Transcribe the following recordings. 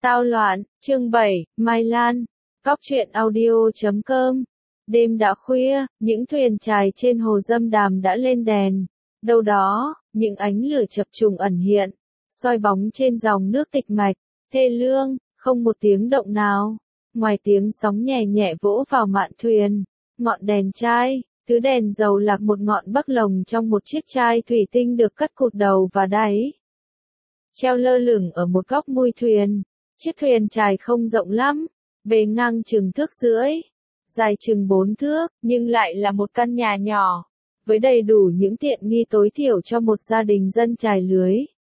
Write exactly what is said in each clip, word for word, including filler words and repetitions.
Tao loạn, chương bảy, Mai Lan, Cóc truyện audio chấm com. Đêm đã khuya, những thuyền chài trên hồ Dâm Đàm đã lên đèn. Đâu đó, những ánh lửa chập trùng ẩn hiện, soi bóng trên dòng nước tịch mạch, thê lương, không một tiếng động nào. Ngoài tiếng sóng nhẹ nhẹ vỗ vào mạn thuyền, ngọn đèn chai, thứ đèn dầu lạc một ngọn bắc lồng trong một chiếc chai thủy tinh được cắt cụt đầu và đáy. Treo lơ lửng ở một góc mui thuyền. Chiếc thuyền chài không rộng lắm, bề ngang chừng thước rưỡi, dài chừng bốn thước, nhưng lại là một căn nhà nhỏ, với đầy đủ những tiện nghi tối thiểu cho một gia đình dân chài lưới.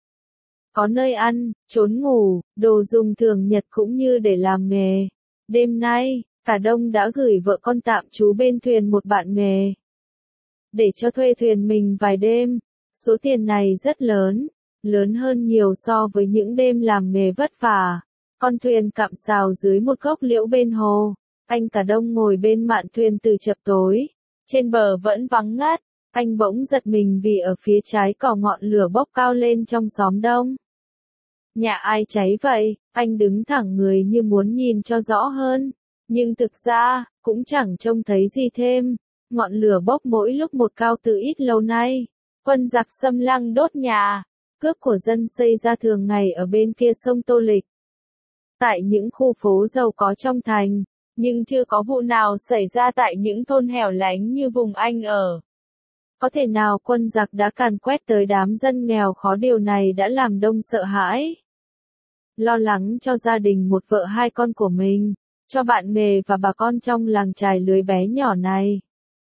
Có nơi ăn, trốn ngủ, đồ dùng thường nhật cũng như để làm nghề. Đêm nay, cả Đông đã gửi vợ con tạm trú bên thuyền một bạn nghề, để cho thuê thuyền mình vài đêm. Số tiền này rất lớn, lớn hơn nhiều so với những đêm làm nghề vất vả. Con thuyền cạm sào dưới một gốc liễu bên hồ. Anh cả Đông ngồi bên mạn thuyền từ chập tối. Trên bờ vẫn vắng ngắt. Anh bỗng giật mình vì ở phía trái cỏ ngọn lửa bốc cao lên trong xóm Đông. Nhà ai cháy vậy? Anh đứng thẳng người như muốn nhìn cho rõ hơn. Nhưng thực ra, cũng chẳng trông thấy gì thêm. Ngọn lửa bốc mỗi lúc một cao từ ít lâu nay. Quân giặc xâm lăng đốt nhà, cướp của dân xây ra thường ngày ở bên kia sông Tô Lịch. Tại những khu phố giàu có trong thành, nhưng chưa có vụ nào xảy ra tại những thôn hẻo lánh như vùng anh ở. Có thể nào quân giặc đã càn quét tới đám dân nghèo khó, điều này đã làm Đông sợ hãi. Lo lắng cho gia đình một vợ hai con của mình, cho bạn nghề và bà con trong làng chài lưới bé nhỏ này.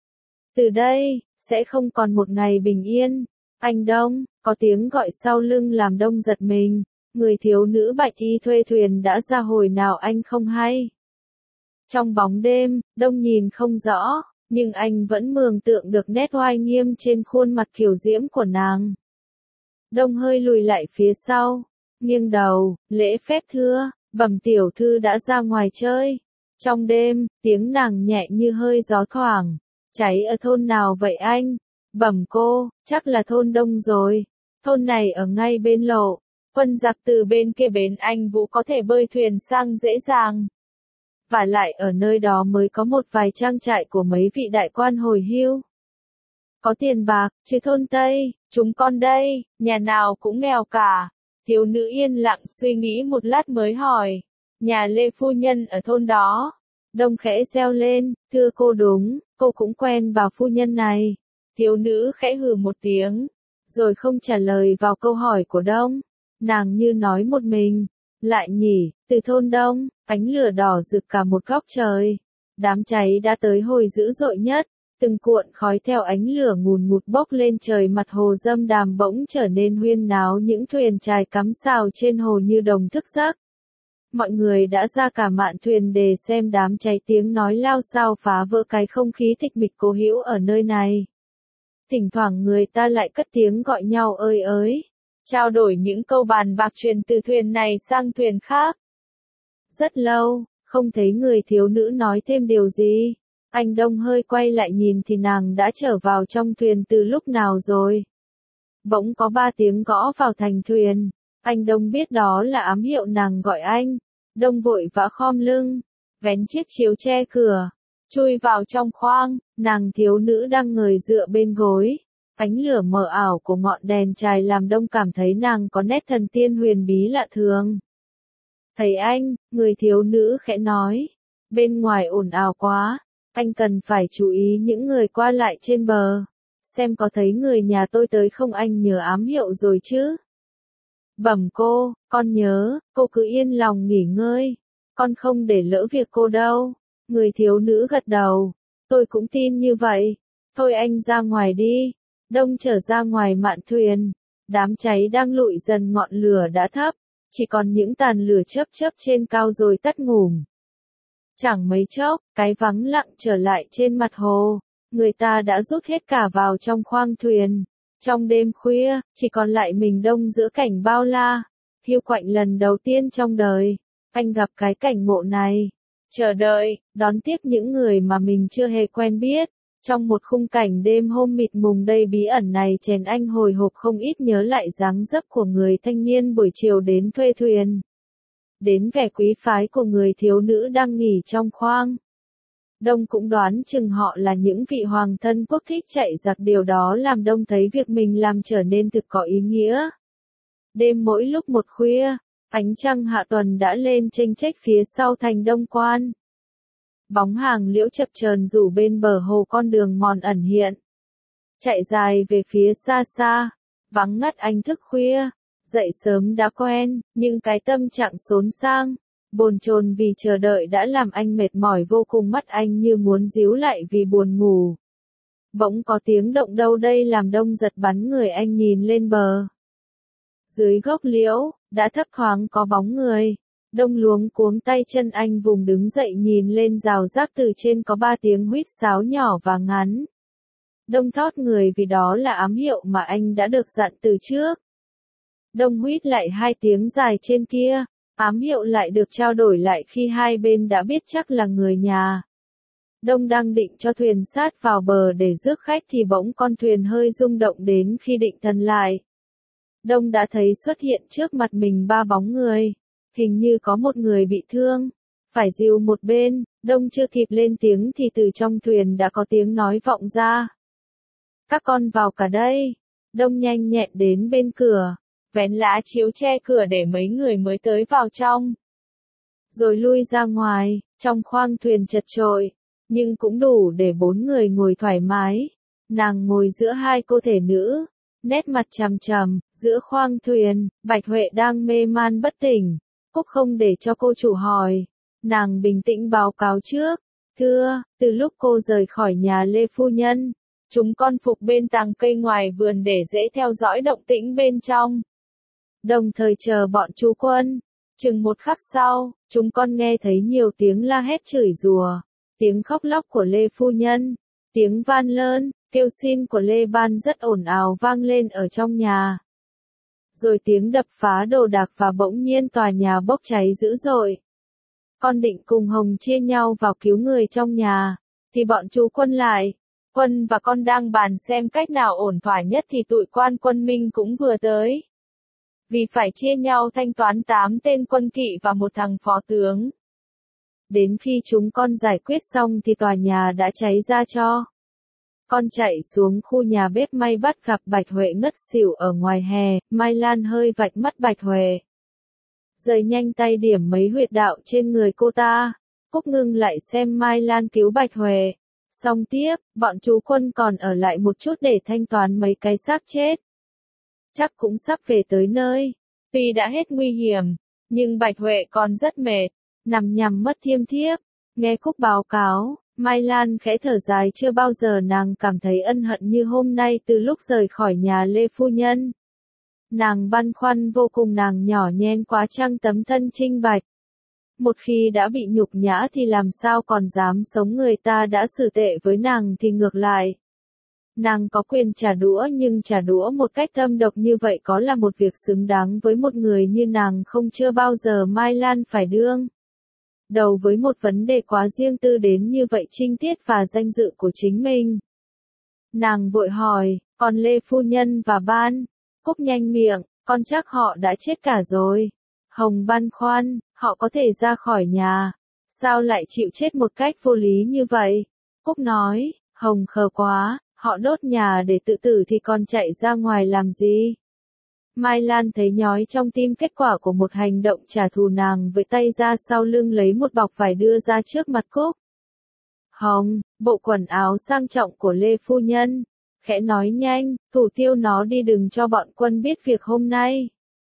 Từ đây, sẽ không còn một ngày bình yên. Anh Đông, có tiếng gọi sau lưng làm Đông giật mình. Người thiếu nữ bạch y thuê thuyền đã ra hồi nào anh không hay. Trong bóng đêm, Đông nhìn không rõ, nhưng anh vẫn mường tượng được nét oai nghiêm trên khuôn mặt kiều diễm của nàng. Đông hơi lùi lại phía sau, nghiêng đầu, lễ phép thưa, bẩm tiểu thư đã ra ngoài chơi. Trong đêm, tiếng nàng nhẹ như hơi gió thoảng. Cháy ở thôn nào vậy anh? Bẩm cô, chắc là thôn Đông rồi. Thôn này ở ngay bên lộ. Quân giặc từ bên kia bến Anh Vũ có thể bơi thuyền sang dễ dàng. Và lại ở nơi đó mới có một vài trang trại của mấy vị đại quan hồi hưu. Có tiền bạc, chứ thôn Tây, chúng con đây, nhà nào cũng nghèo cả. Thiếu nữ yên lặng suy nghĩ một lát mới hỏi. Nhà Lê phu nhân ở thôn đó. Đông khẽ reo lên, thưa cô đúng, cô cũng quen bà phu nhân này. Thiếu nữ khẽ hừ một tiếng, rồi không trả lời vào câu hỏi của Đông. Nàng như nói một mình, lại nhỉ, từ thôn Đông, ánh lửa đỏ rực cả một góc trời. Đám cháy đã tới hồi dữ dội nhất, từng cuộn khói theo ánh lửa ngùn ngụt bốc lên trời, mặt hồ Dâm Đàm bỗng trở nên huyên náo, những thuyền chài cắm sào trên hồ như đồng thức giấc. Mọi người đã ra cả mạn thuyền để xem đám cháy, tiếng nói lao xao phá vỡ cái không khí tịch mịch cố hữu ở nơi này. Thỉnh thoảng người ta lại cất tiếng gọi nhau ơi ới. Trao đổi những câu bàn bạc truyền từ thuyền này sang thuyền khác. Rất lâu, không thấy người thiếu nữ nói thêm điều gì. Anh Đông hơi quay lại nhìn thì nàng đã trở vào trong thuyền từ lúc nào rồi. Bỗng có ba tiếng gõ vào thành thuyền. Anh Đông biết đó là ám hiệu nàng gọi anh. Đông vội vã khom lưng, vén chiếc chiếu che cửa, chui vào trong khoang. Nàng thiếu nữ đang ngồi dựa bên gối. Ánh lửa mờ ảo của ngọn đèn chài làm Đông cảm thấy nàng có nét thần tiên huyền bí lạ thường. Thấy anh, người thiếu nữ khẽ nói. Bên ngoài ồn ào quá, anh cần phải chú ý những người qua lại trên bờ. Xem có thấy người nhà tôi tới không, anh nhớ ám hiệu rồi chứ? Bẩm cô, con nhớ, cô cứ yên lòng nghỉ ngơi. Con không để lỡ việc cô đâu. Người thiếu nữ gật đầu. Tôi cũng tin như vậy. Thôi anh ra ngoài đi. Đông trở ra ngoài mạn thuyền. Đám cháy đang lụi dần, ngọn lửa đã thấp. Chỉ còn những tàn lửa chớp chớp trên cao rồi tắt ngủm. Chẳng mấy chốc, cái vắng lặng trở lại trên mặt hồ. Người ta đã rút hết cả vào trong khoang thuyền. Trong đêm khuya, chỉ còn lại mình Đông giữa cảnh bao la. Hiu quạnh lần đầu tiên trong đời, anh gặp cái cảnh ngộ này. Chờ đợi, đón tiếp những người mà mình chưa hề quen biết. Trong một khung cảnh đêm hôm mịt mùng đầy bí ẩn này, chèn anh hồi hộp không ít nhớ lại dáng dấp của người thanh niên buổi chiều đến thuê thuyền. đến vẻ quý phái của người thiếu nữ đang nghỉ trong khoang. Đông cũng đoán chừng họ là những vị hoàng thân quốc thích chạy giặc, điều đó làm Đông thấy việc mình làm trở nên thực có ý nghĩa. Đêm mỗi lúc một khuya, ánh trăng hạ tuần đã lên chênh chếch phía sau thành Đông Quan. Bóng hàng liễu chập chờn rủ bên bờ hồ, con đường mòn ẩn hiện. Chạy dài về phía xa xa, vắng ngắt ánh thức khuya, dậy sớm đã quen, nhưng cái tâm trạng xốn sang, bồn chồn vì chờ đợi đã làm anh mệt mỏi vô cùng, mắt anh như muốn díu lại vì buồn ngủ. Bỗng có tiếng động đâu đây làm Đông giật bắn người, anh nhìn lên bờ. Dưới gốc liễu, đã thấp thoáng có bóng người. Đông luống cuống tay chân, anh vùng đứng dậy nhìn lên rào rác, từ trên có ba tiếng huýt sáo nhỏ và ngắn. Đông thót người vì đó là ám hiệu mà anh đã được dặn từ trước. Đông huýt lại hai tiếng dài trên kia, ám hiệu lại được trao đổi lại khi hai bên đã biết chắc là người nhà. Đông đang định cho thuyền sát vào bờ để rước khách thì bỗng con thuyền hơi rung động, đến khi định thần lại. Đông đã thấy xuất hiện trước mặt mình ba bóng người, hình như có một người bị thương, phải dìu một bên. Đông chưa kịp lên tiếng thì từ trong thuyền đã có tiếng nói vọng ra. Các con vào cả đây. Đông nhanh nhẹn đến bên cửa, vén lá chiếu che cửa để mấy người mới tới vào trong. Rồi lui ra ngoài, trong khoang thuyền chật chội, nhưng cũng đủ để bốn người ngồi thoải mái. Nàng ngồi giữa hai cô thể nữ, nét mặt trầm trầm, giữa khoang thuyền. Bạch Huệ đang mê man bất tỉnh. Cúc không để cho cô chủ hỏi. Nàng bình tĩnh báo cáo trước. Thưa, từ lúc cô rời khỏi nhà Lê Phu Nhân, chúng con phục bên tàng cây ngoài vườn để dễ theo dõi động tĩnh bên trong. Đồng thời chờ bọn chú quân. Chừng một khắc sau, chúng con nghe thấy nhiều tiếng la hét chửi rủa, tiếng khóc lóc của Lê Phu Nhân, tiếng van lơn, kêu xin của Lê Ban rất ồn ào vang lên ở trong nhà. Rồi tiếng đập phá đồ đạc và bỗng nhiên tòa nhà bốc cháy dữ dội. Con định cùng Hồng chia nhau vào cứu người trong nhà, thì bọn chú quân lại. Quân và con đang bàn xem cách nào ổn thỏa nhất thì tụi quan Quân Minh cũng vừa tới. Vì phải chia nhau thanh toán tám tên quân kỵ và một thằng phó tướng. Đến khi chúng con giải quyết xong thì tòa nhà đã cháy ra cho. Con chạy xuống khu nhà bếp may bắt gặp Bạch Huệ ngất xỉu ở ngoài hè. Mai Lan hơi vạch mắt Bạch Huệ, rời nhanh tay điểm mấy huyệt đạo trên người cô ta. Cúc ngưng lại xem Mai Lan cứu Bạch Huệ. Xong tiếp, bọn chú quân còn ở lại một chút để thanh toán mấy cái xác chết. Chắc cũng sắp về tới nơi. Tuy đã hết nguy hiểm, nhưng Bạch Huệ còn rất mệt, nằm nhằm mất thiêm thiếp. Nghe Cúc báo cáo, Mai Lan khẽ thở dài, chưa bao giờ nàng cảm thấy ân hận như hôm nay từ lúc rời khỏi nhà Lê Phu Nhân. Nàng băn khoăn vô cùng, nàng nhỏ nhen quá chăng tấm thân trinh bạch. Một khi đã bị nhục nhã thì làm sao còn dám sống, người ta đã xử tệ với nàng thì ngược lại. Nàng có quyền trả đũa, nhưng trả đũa một cách thâm độc như vậy có là một việc xứng đáng với một người như nàng không? Chưa bao giờ Mai Lan phải đương đầu với một vấn đề quá riêng tư đến như vậy, trinh tiết và danh dự của chính mình. Nàng vội hỏi, còn Lê Phu Nhân và Ban? Cúc nhanh miệng, con chắc họ đã chết cả rồi. Hồng băn khoăn, họ có thể ra khỏi nhà, sao lại chịu chết một cách vô lý như vậy? Cúc nói, Hồng khờ quá, họ đốt nhà để tự tử thì còn chạy ra ngoài làm gì? Mai Lan thấy nhói trong tim kết quả của một hành động trả thù, nàng với tay ra sau lưng lấy một bọc vải đưa ra trước mặt Cúc. Hồng, bộ quần áo sang trọng của Lê Phu Nhân. Khẽ nói nhanh, thủ tiêu nó đi, đừng cho bọn quân biết việc hôm nay.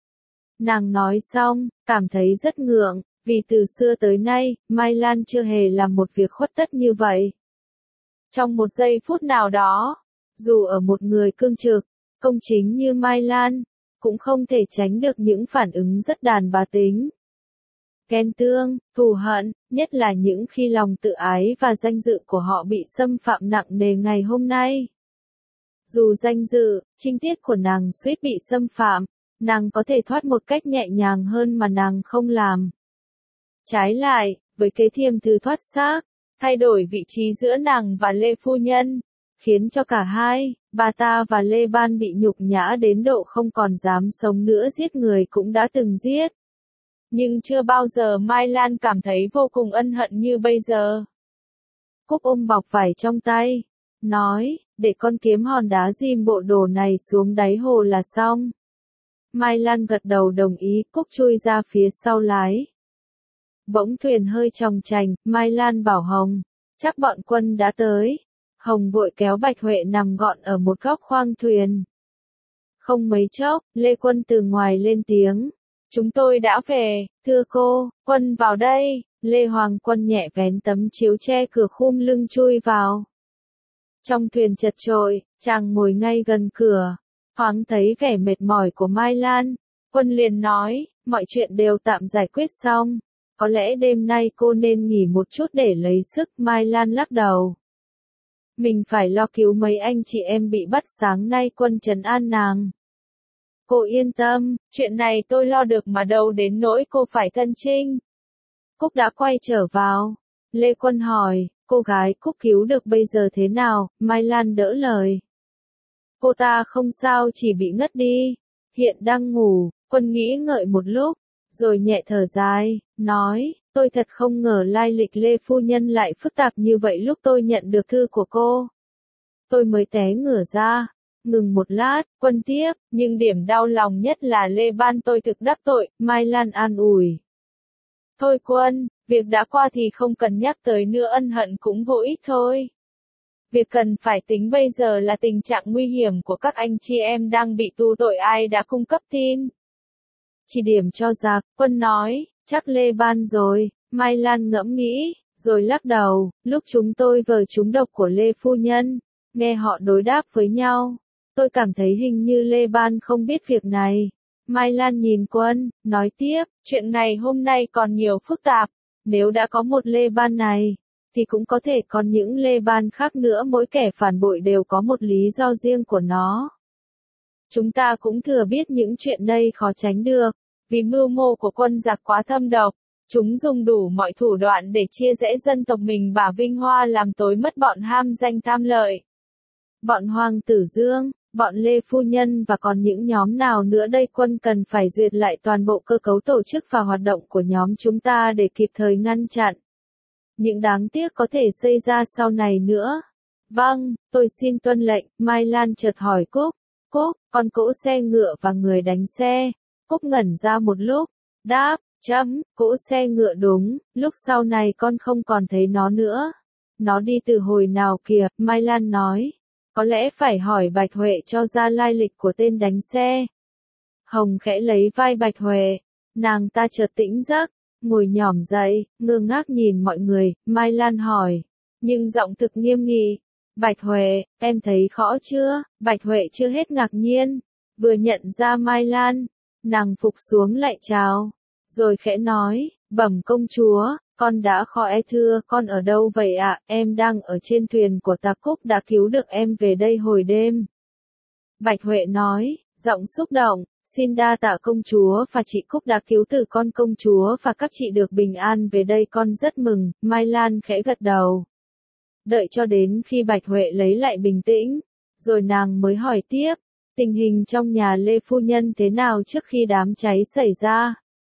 Nàng nói xong, cảm thấy rất ngượng, vì từ xưa tới nay, Mai Lan chưa hề làm một việc khuất tất như vậy. Trong một giây phút nào đó, dù ở một người cương trực, công chính như Mai Lan, cũng không thể tránh được những phản ứng rất đàn bà tính. Ghen tương, thù hận, nhất là những khi lòng tự ái và danh dự của họ bị xâm phạm nặng nề ngày hôm nay. Dù danh dự, trinh tiết của nàng suýt bị xâm phạm, nàng có thể thoát một cách nhẹ nhàng hơn mà nàng không làm. Trái lại, với kế thiêm thư thoát xác, thay đổi vị trí giữa nàng và Lê Phu Nhân, khiến cho cả hai, bà ta và Lê Ban bị nhục nhã đến độ không còn dám sống nữa, giết người cũng đã từng giết. Nhưng chưa bao giờ Mai Lan cảm thấy vô cùng ân hận như bây giờ. Cúc ôm bọc vải trong tay, nói, để con kiếm hòn đá ghim bộ đồ này xuống đáy hồ là xong. Mai Lan gật đầu đồng ý, Cúc chui ra phía sau lái. Bỗng thuyền hơi chòng chành, Mai Lan bảo Hồng, chắc bọn Quân đã tới. Hồng vội kéo Bạch Huệ nằm gọn ở một góc khoang thuyền. Không mấy chốc, Lê Quân từ ngoài lên tiếng. Chúng tôi đã về, thưa cô, Quân vào đây. Lê Hoàng Quân nhẹ vén tấm chiếu che cửa khum lưng chui vào. Trong thuyền chật chội, chàng ngồi ngay gần cửa. Thoáng thấy vẻ mệt mỏi của Mai Lan. Quân liền nói, mọi chuyện đều tạm giải quyết xong. Có lẽ đêm nay cô nên nghỉ một chút để lấy sức. Mai Lan lắc đầu. Mình phải lo cứu mấy anh chị em bị bắt sáng nay. Quân trấn an nàng. Cô yên tâm, chuyện này tôi lo được mà đâu đến nỗi cô phải thân chinh. Cúc đã quay trở vào. Lê Quân hỏi, cô gái Cúc cứu được bây giờ thế nào? Mai Lan đỡ lời. Cô ta không sao, chỉ bị ngất đi. Hiện đang ngủ. Quân nghĩ ngợi một lúc, rồi nhẹ thở dài, nói, tôi thật không ngờ lai lịch Lê Phu Nhân lại phức tạp như vậy. Lúc tôi nhận được thư của cô, tôi mới té ngửa ra. Ngừng một lát, Quân tiếp, nhưng điểm đau lòng nhất là Lê Ban tôi thực đắc tội. Mai Lan an ủi. Thôi Quân, việc đã qua thì không cần nhắc tới nữa, ân hận cũng vô ích thôi. Việc cần phải tính bây giờ là tình trạng nguy hiểm của các anh chị em đang bị tù tội. Ai đã cung cấp tin? Chỉ điểm cho giặc. Quân nói, chắc Lê Ban rồi. Mai Lan ngẫm nghĩ, rồi lắc đầu, lúc chúng tôi vờ trúng độc của Lê Phu Nhân, nghe họ đối đáp với nhau, tôi cảm thấy hình như Lê Ban không biết việc này. Mai Lan nhìn Quân, nói tiếp, chuyện này hôm nay còn nhiều phức tạp. Nếu đã có một Lê Ban này, thì cũng có thể còn những Lê Ban khác nữa. Mỗi kẻ phản bội đều có một lý do riêng của nó. Chúng ta cũng thừa biết những chuyện đây khó tránh được. Vì mưu mô của quân giặc quá thâm độc, chúng dùng đủ mọi thủ đoạn để chia rẽ dân tộc mình và vinh hoa, làm tối mất bọn ham danh tham lợi. Bọn Hoàng tử Dương, bọn Lê Phu Nhân và còn những nhóm nào nữa đây? Quân cần phải duyệt lại toàn bộ cơ cấu tổ chức và hoạt động của nhóm chúng ta để kịp thời ngăn chặn những đáng tiếc có thể xảy ra sau này nữa. Vâng, tôi xin tuân lệnh. Mai Lan chợt hỏi Cúc, Cúc, con cỗ xe ngựa và người đánh xe. Cúc ngẩn ra một lúc, đáp, chấm, cỗ xe ngựa đúng, lúc sau này con không còn thấy nó nữa. Nó đi từ hồi nào kìa? Mai Lan nói, có lẽ phải hỏi Bạch Huệ cho ra lai lịch của tên đánh xe. Hồng khẽ lấy vai Bạch Huệ, nàng ta chợt tỉnh giấc, ngồi nhỏm dậy, ngơ ngác nhìn mọi người. Mai Lan hỏi, nhưng giọng thực nghiêm nghị, Bạch Huệ, em thấy khó chưa? Bạch Huệ chưa hết ngạc nhiên, vừa nhận ra Mai Lan, nàng phục xuống lại chào, rồi khẽ nói, bẩm công chúa, con đã khỏi. Thưa, con ở đâu vậy ạ? Em đang ở trên thuyền của ta. Cúc đã cứu được em về đây hồi đêm. Bạch Huệ nói, giọng xúc động, xin đa tạ công chúa và chị Cúc đã cứu từ con. Công chúa và các chị được bình an về đây, con rất mừng. Mai Lan khẽ gật đầu. Đợi cho đến khi Bạch Huệ lấy lại bình tĩnh, rồi nàng mới hỏi tiếp, tình hình trong nhà Lê Phu Nhân thế nào trước khi đám cháy xảy ra?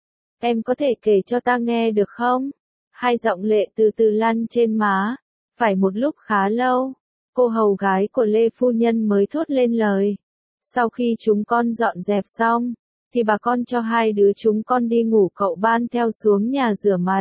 Em có thể kể cho ta nghe được không? Hai giọng lệ từ từ lăn trên má. Phải một lúc khá lâu, cô hầu gái của Lê Phu Nhân mới thốt lên lời. Sau khi chúng con dọn dẹp xong, thì bà con cho hai đứa chúng con đi ngủ. Cậu Ban theo xuống nhà rửa mặt,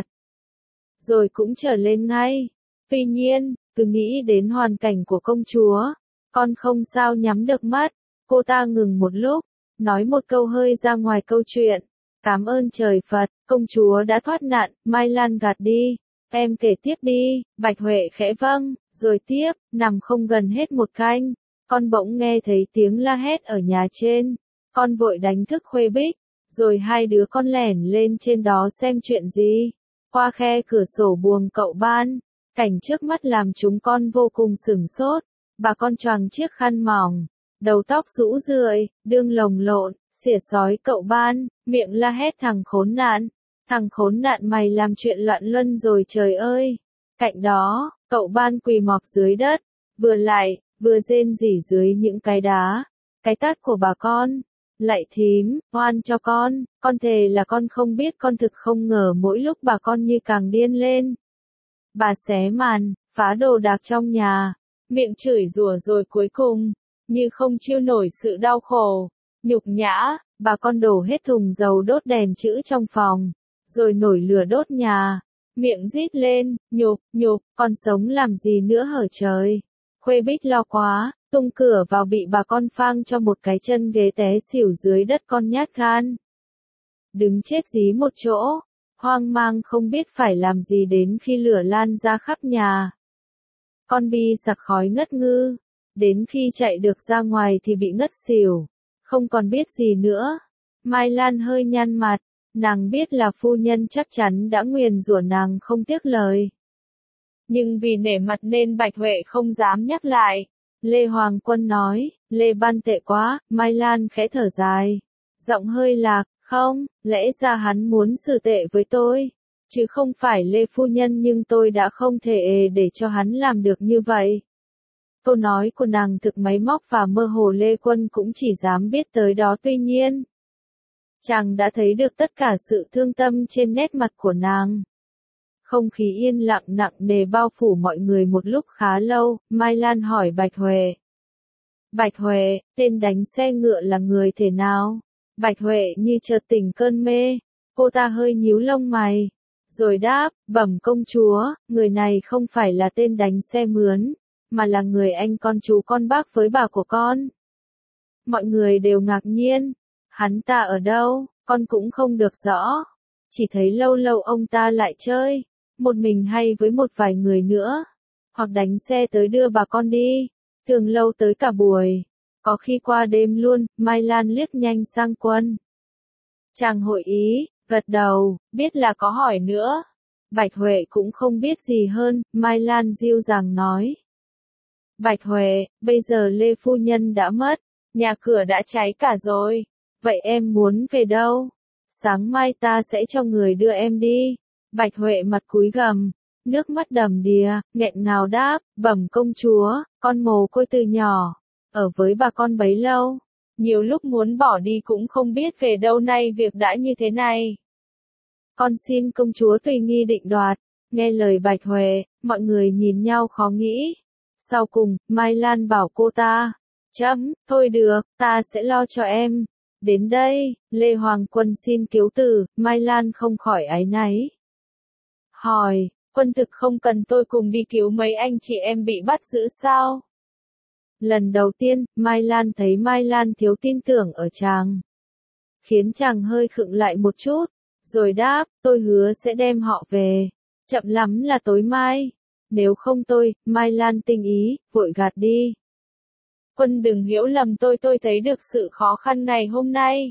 rồi cũng trở lên ngay. Tuy nhiên, cứ nghĩ đến hoàn cảnh của công chúa, con không sao nhắm được mắt. Cô ta ngừng một lúc, nói một câu hơi ra ngoài câu chuyện. Cảm ơn trời Phật, công chúa đã thoát nạn. Mai Lan gạt đi. Em kể tiếp đi. Bạch Huệ khẽ vâng, rồi tiếp, nằm không gần hết một canh. Con bỗng nghe thấy tiếng la hét ở nhà trên. Con vội đánh thức Khuê Bích, rồi hai đứa con lẻn lên trên đó xem chuyện gì. Qua khe cửa sổ buồng cậu Ban, cảnh trước mắt làm chúng con vô cùng sửng sốt. Bà con choàng chiếc khăn mỏng, đầu tóc rũ rượi, đương lồng lộn, xỉa xói cậu Ban, miệng la hét thằng khốn nạn. Thằng khốn nạn mày làm chuyện loạn luân rồi trời ơi. Cạnh đó, cậu Ban quỳ mọp dưới đất, vừa lại, vừa rên rỉ dưới những cái đá, cái tát của bà con. Lạy thím, oan cho con, con thề là con không biết, con thực không ngờ mỗi lúc bà con như càng điên lên. Bà xé màn, phá đồ đạc trong nhà, miệng chửi rủa rồi cuối cùng, như không chịu nổi sự đau khổ, nhục nhã, bà con đổ hết thùng dầu đốt đèn chữ trong phòng, rồi nổi lửa đốt nhà, miệng rít lên, nhục, nhục, con sống làm gì nữa hở trời. Khuê Bích lo quá, tung cửa vào bị bà con phang cho một cái chân ghế té xỉu dưới đất, con nhát gan. Đứng chết dí một chỗ, hoang mang không biết phải làm gì đến khi lửa lan ra khắp nhà. Con Bi sặc khói ngất ngư, đến khi chạy được ra ngoài thì bị ngất xỉu, không còn biết gì nữa. Mai Lan hơi nhăn mặt, nàng biết là phu nhân chắc chắn đã nguyền rủa nàng không tiếc lời. Nhưng vì nể mặt nên Bạch Huệ không dám nhắc lại. Lê Hoàng Quân nói, Lê Ban tệ quá, Mai Lan khẽ thở dài. Giọng hơi lạc, không, lẽ ra hắn muốn xử tệ với tôi, chứ không phải Lê Phu Nhân, nhưng tôi đã không thể để cho hắn làm được như vậy. Câu nói của nàng thực máy móc và mơ hồ, Lê Quân cũng chỉ dám biết tới đó. Tuy nhiên, chàng đã thấy được tất cả sự thương tâm trên nét mặt của nàng. Không khí yên lặng nặng nề bao phủ mọi người một lúc khá lâu. Mai Lan hỏi Bạch Huệ. Bạch Huệ, tên đánh xe ngựa là người thế nào? Bạch Huệ như chợt tỉnh cơn mê, cô ta hơi nhíu lông mày, rồi đáp, bẩm công chúa, người này không phải là tên đánh xe mướn, mà là người anh con chú con bác với bà của con. Mọi người đều ngạc nhiên, hắn ta ở đâu, con cũng không được rõ, chỉ thấy lâu lâu ông ta lại chơi, một mình hay với một vài người nữa, hoặc đánh xe tới đưa bà con đi, thường lâu tới cả buổi. Có khi qua đêm luôn. Mai Lan liếc nhanh sang Quân. Chàng hội ý, gật đầu, biết là có hỏi nữa. Bạch Huệ cũng không biết gì hơn. Mai Lan dịu dàng nói. Bạch Huệ, bây giờ Lê Phu Nhân đã mất, nhà cửa đã cháy cả rồi, vậy em muốn về đâu? Sáng mai ta sẽ cho người đưa em đi. Bạch Huệ mặt cúi gằm, nước mắt đầm đìa, nghẹn ngào đáp, bẩm công chúa, con mồ côi từ nhỏ, ở với bà con bấy lâu, nhiều lúc muốn bỏ đi cũng không biết về đâu, nay việc đã như thế này. Con xin công chúa tùy nghi định đoạt. Nghe lời Bạch Huệ, mọi người nhìn nhau khó nghĩ. Sau cùng, Mai Lan bảo cô ta, chấm, thôi được, ta sẽ lo cho em. Đến đây, Lê Hoàng Quân xin cứu từ. Mai Lan không khỏi áy náy. Hỏi, Quân thực không cần tôi cùng đi cứu mấy anh chị em bị bắt giữ sao? Lần đầu tiên, Mai Lan thấy Mai Lan thiếu tin tưởng ở chàng, khiến chàng hơi khựng lại một chút, rồi đáp, tôi hứa sẽ đem họ về, chậm lắm là tối mai, nếu không tôi. Mai Lan tinh ý, vội gạt đi. Quân đừng hiểu lầm tôi, tôi thấy được sự khó khăn ngày hôm nay.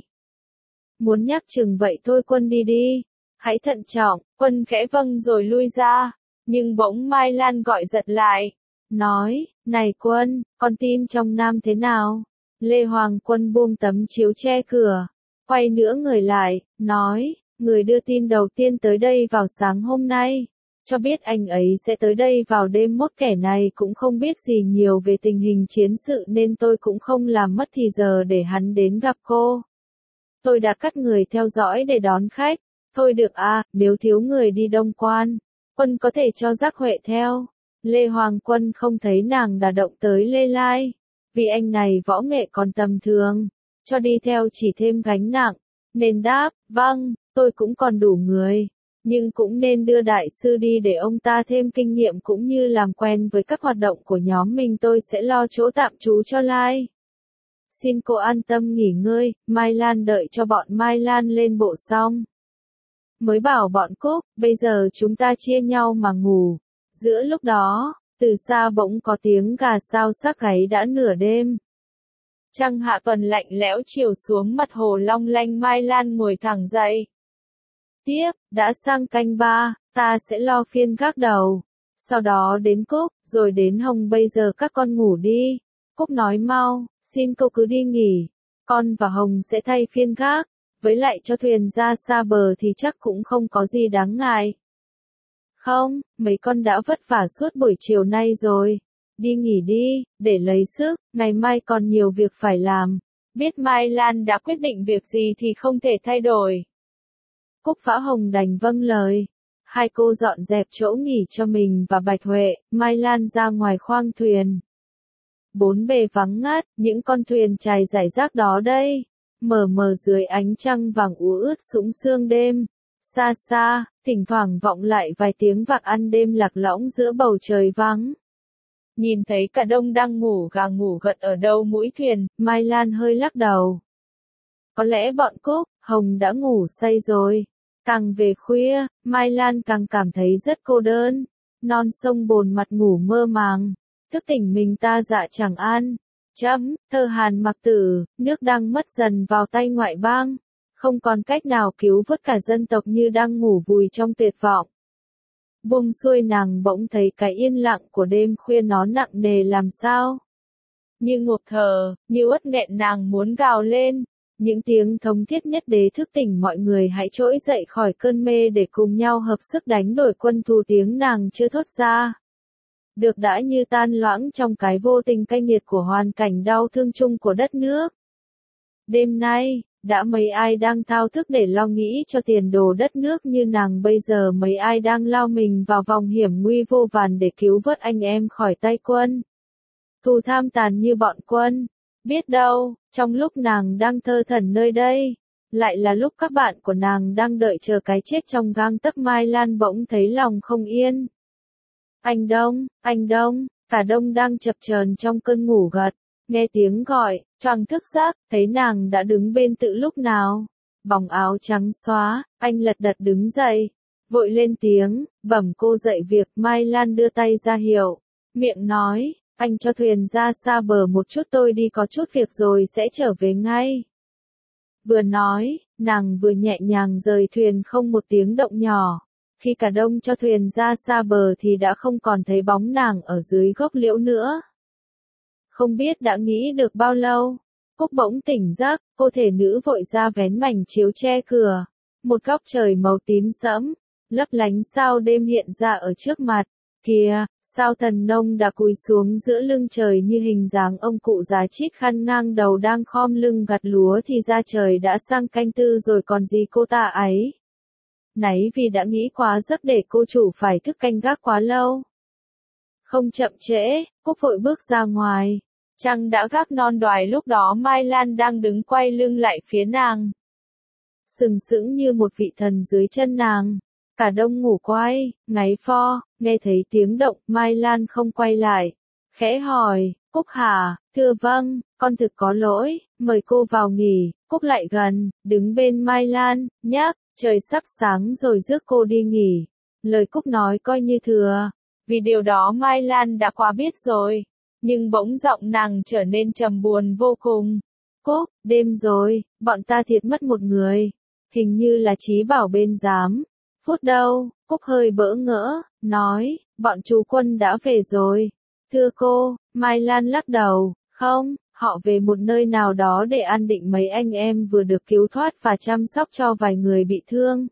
Muốn nhắc chừng vậy thôi. Quân đi đi, hãy thận trọng. Quân khẽ vâng rồi lui ra, nhưng bỗng Mai Lan gọi giật lại, nói, này Quân, con tin trong Nam thế nào? Lê Hoàng Quân buông tấm chiếu che cửa, quay nửa người lại, nói, người đưa tin đầu tiên tới đây vào sáng hôm nay, cho biết anh ấy sẽ tới đây vào đêm mốt. Kẻ này cũng không biết gì nhiều về tình hình chiến sự nên tôi cũng không làm mất thì giờ để hắn đến gặp cô. Tôi đã cắt người theo dõi để đón khách. Thôi được à, nếu thiếu người đi Đông Quan, Quân có thể cho Giác Huệ theo. Lê Hoàng Quân không thấy nàng đả động tới Lê Lai, vì anh này võ nghệ còn tầm thường, cho đi theo chỉ thêm gánh nặng, nên đáp, vâng, tôi cũng còn đủ người, nhưng cũng nên đưa đại sư đi để ông ta thêm kinh nghiệm cũng như làm quen với các hoạt động của nhóm mình. Tôi sẽ lo chỗ tạm trú cho Lai. Xin cô an tâm nghỉ ngơi. Mai Lan đợi cho bọn Mai Lan lên bộ xong, mới bảo bọn Cúc, bây giờ chúng ta chia nhau mà ngủ. Giữa lúc đó, từ xa bỗng có tiếng gà sao xác gáy. Đã nửa đêm, trăng hạ tuần lạnh lẽo chiều xuống, mặt hồ long lanh. Mai Lan ngồi thẳng dậy. Tiếp, đã sang canh ba, ta sẽ lo phiên gác đầu. Sau đó đến Cúc, rồi đến Hồng. Bây giờ các con ngủ đi. Cúc nói mau, xin cô cứ đi nghỉ. Con và Hồng sẽ thay phiên gác. Với lại cho thuyền ra xa bờ thì chắc cũng không có gì đáng ngại. Không, mấy con đã vất vả suốt buổi chiều nay rồi. Đi nghỉ đi, để lấy sức, ngày mai còn nhiều việc phải làm. biết Mai Lan đã quyết định việc gì thì không thể thay đổi. Cúc Phá Hồng đành vâng lời. Hai cô dọn dẹp chỗ nghỉ cho mình và Bạch Huệ, Mai Lan ra ngoài khoang thuyền. Bốn bề vắng ngắt, những con thuyền chài rải rác đó đây, mờ mờ dưới ánh trăng vàng úa ướt sũng sương đêm. Xa xa, thỉnh thoảng vọng lại vài tiếng vạc ăn đêm lạc lõng giữa bầu trời vắng. Nhìn thấy cả đông đang ngủ gà ngủ gật ở đầu mũi thuyền, Mai Lan hơi lắc đầu. Có lẽ bọn Cúc, Hồng đã ngủ say rồi. Càng về khuya, Mai Lan càng cảm thấy rất cô đơn. Non sông bồn mặt ngủ mơ màng. Thức tỉnh mình ta dạ chẳng an. Chấm, thơ Hàn Mặc Tử, nước đang mất dần vào tay ngoại bang. Không còn cách nào cứu vớt cả dân tộc như đang ngủ vùi trong tuyệt vọng. Buông xuôi nàng bỗng thấy cái yên lặng của đêm khuya nó nặng nề làm sao. Như ngộp thở, như uất nghẹn nàng muốn gào lên. Những tiếng thống thiết nhất đế thức tỉnh mọi người hãy trỗi dậy khỏi cơn mê để cùng nhau hợp sức đánh đổi quân thù tiếng nàng chưa thốt ra. Được đã như tan loãng trong cái vô tình cay nghiệt của hoàn cảnh đau thương chung của đất nước. Đêm nay, đã mấy ai đang thao thức để lo nghĩ cho tiền đồ đất nước như nàng bây giờ mấy ai đang lao mình vào vòng hiểm nguy vô vàn để cứu vớt anh em khỏi tay quân. Thù tham tàn như bọn quân. Biết đâu, trong lúc nàng đang thơ thẩn nơi đây, lại là lúc các bạn của nàng đang đợi chờ cái chết trong gang tấc. Mai Lan bỗng thấy lòng không yên. Anh Đông, anh Đông, cả Đông đang chập chờn trong cơn ngủ gật, nghe tiếng gọi, choàng thức giấc, thấy nàng đã đứng bên tự lúc nào. Bóng áo trắng xóa, anh lật đật đứng dậy, vội lên tiếng, bẩm cô dậy việc. Mai Lan đưa tay ra hiệu, miệng nói. Anh cho thuyền ra xa bờ một chút, tôi đi có chút việc rồi sẽ trở về ngay. Vừa nói, nàng vừa nhẹ nhàng rời thuyền không một tiếng động nhỏ. Khi cả Đông cho thuyền ra xa bờ thì đã không còn thấy bóng nàng ở dưới gốc liễu nữa. Không biết đã nghĩ được bao lâu, Cúc bỗng tỉnh giấc, cô thể nữ vội ra vén mảnh chiếu che cửa. Một góc trời màu tím sẫm, lấp lánh sao đêm hiện ra ở trước mặt. Kìa, sao thần nông đã cúi xuống giữa lưng trời như hình dáng ông cụ già chít khăn ngang đầu đang khom lưng gặt lúa thì ra trời đã sang canh tư rồi còn gì cô ta ấy. Náy vì đã nghĩ quá giấc để cô chủ phải thức canh gác quá lâu. Không chậm trễ, Cúc vội bước ra ngoài. Trăng đã gác non đoài lúc đó Mai Lan đang đứng quay lưng lại phía nàng. Sừng sững như một vị thần dưới chân nàng. Cả Đông ngủ quay, ngáy pho, nghe thấy tiếng động, Mai Lan không quay lại. Khẽ hỏi, Cúc hả, thưa vâng, con thực có lỗi, mời cô vào nghỉ. Cúc lại gần, đứng bên Mai Lan, nhắc, trời sắp sáng rồi rước cô đi nghỉ. Lời Cúc nói coi như thừa, vì điều đó Mai Lan đã quá biết rồi. Nhưng bỗng giọng nàng trở nên trầm buồn vô cùng. Cúc, đêm rồi, bọn ta thiệt mất một người. Hình như là Chí Bảo bên giám. Phút đâu, Cúc hơi bỡ ngỡ, nói, bọn chú Quân đã về rồi. Thưa cô, Mai Lan lắc đầu, không, họ về một nơi nào đó để an định mấy anh em vừa được cứu thoát và chăm sóc cho vài người bị thương.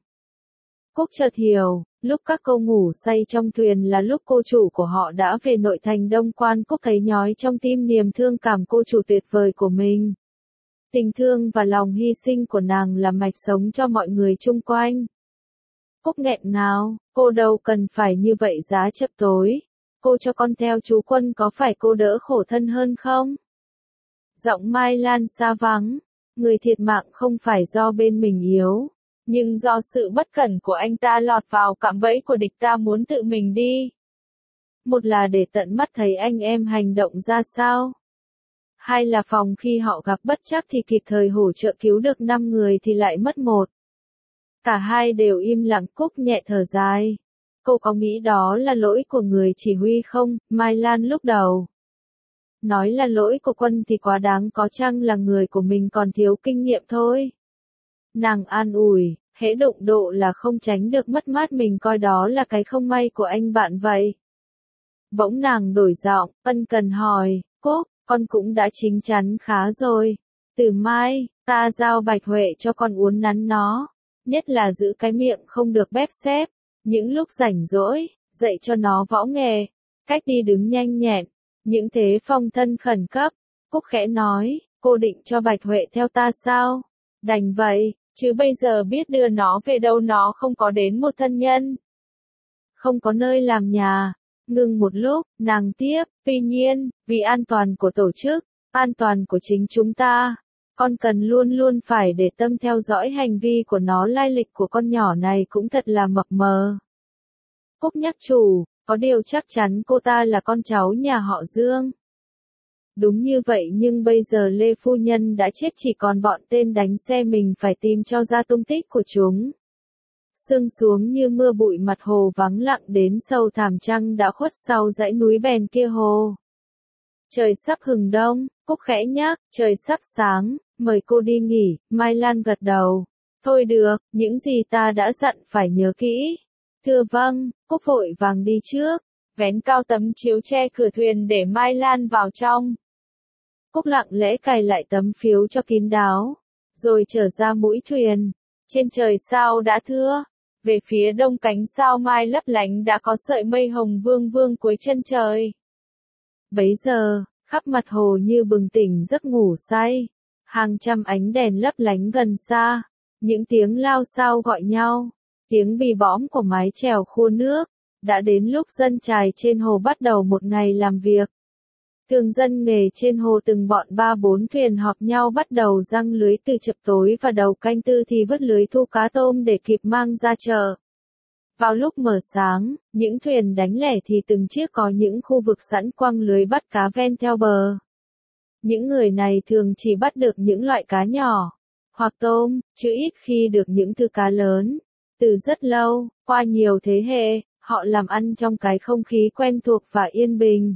Cúc chợt hiểu, lúc các cô ngủ say trong thuyền là lúc cô chủ của họ đã về nội thành Đông Quan. Cúc thấy nhói trong tim niềm thương cảm cô chủ tuyệt vời của mình. Tình thương và lòng hy sinh của nàng là mạch sống cho mọi người chung quanh. Cúc nghẹn ngào, cô đâu cần phải như vậy giá chập tối. Cô cho con theo chú Quân có phải cô đỡ khổ thân hơn không? Giọng Mai Lan xa vắng, người thiệt mạng không phải do bên mình yếu, nhưng do sự bất cẩn của anh ta lọt vào cạm bẫy của địch ta muốn tự mình đi. Một là để tận mắt thấy anh em hành động ra sao. Hai là phòng khi họ gặp bất trắc thì kịp thời hỗ trợ cứu được năm người thì lại mất một. Cả hai đều im lặng. Cúc nhẹ thở dài. Cô có nghĩ đó là lỗi của người chỉ huy không? Mai Lan lúc đầu nói là lỗi của Quân thì quá đáng, có chăng là người của mình còn thiếu kinh nghiệm thôi. Nàng an ủi, hễ đụng độ là không tránh được mất mát, mình coi đó là cái không may của anh bạn vậy. Bỗng nàng đổi giọng, ân cần hỏi, Cúc, con cũng đã chín chắn khá rồi. Từ mai, ta giao Bạch Huệ cho con uốn nắn nó. Nhất là giữ cái miệng không được bép xép. Những lúc rảnh rỗi, dạy cho nó võ nghề. Cách đi đứng nhanh nhẹn. Những thế phong thân khẩn cấp. Cúc khẽ nói, Cô định cho Bạch Huệ theo ta sao? Đành vậy, chứ bây giờ biết đưa nó về đâu nó không có đến một thân nhân. Không có nơi làm nhà. Ngừng một lúc, nàng tiếp, tuy nhiên, vì an toàn của tổ chức, an toàn của chính chúng ta, con cần luôn luôn phải để tâm theo dõi hành vi của nó. Lai lịch của con nhỏ này cũng thật là mập mờ. Cúc nhắc chủ, có điều chắc chắn cô ta là con cháu nhà họ Dương. Đúng như vậy, nhưng bây giờ Lê Phu Nhân đã chết, chỉ còn bọn tên đánh xe, mình phải tìm cho ra tung tích của chúng. Sương xuống như mưa, bụi mặt hồ vắng lặng đến sâu thẳm, trăng đã khuất sau dãy núi bèn kia hồ. Trời sắp hừng đông, Cúc khẽ nhắc, trời sắp sáng, mời cô đi nghỉ. Mai Lan gật đầu. Thôi được, những gì ta đã dặn phải nhớ kỹ. Thưa vâng. Cúc vội vàng đi trước, vén cao tấm chiếu che cửa thuyền để Mai Lan vào trong. Cúc lặng lẽ cài lại tấm phiếu cho kín đáo, rồi trở ra mũi thuyền. Trên trời sao đã thưa, về phía đông cánh sao mai lấp lánh đã có sợi mây hồng vương vương cuối chân trời. Bấy giờ, khắp mặt hồ như bừng tỉnh giấc ngủ say, hàng trăm ánh đèn lấp lánh gần xa, những tiếng lao xao gọi nhau, tiếng bì bõm của mái chèo khua nước. Đã đến lúc dân chài trên hồ bắt đầu một ngày làm việc. Thường dân nghề trên hồ từng bọn ba bốn thuyền họp nhau bắt đầu giăng lưới từ chập tối, và đầu canh tư thì vớt lưới thu cá tôm để kịp mang ra chợ. Vào lúc mở sáng, những thuyền đánh lẻ thì từng chiếc có những khu vực sẵn quăng lưới bắt cá ven theo bờ. Những người này thường chỉ bắt được những loại cá nhỏ, hoặc tôm, chứ ít khi được những thứ cá lớn. Từ rất lâu, qua nhiều thế hệ, họ làm ăn trong cái không khí quen thuộc và yên bình.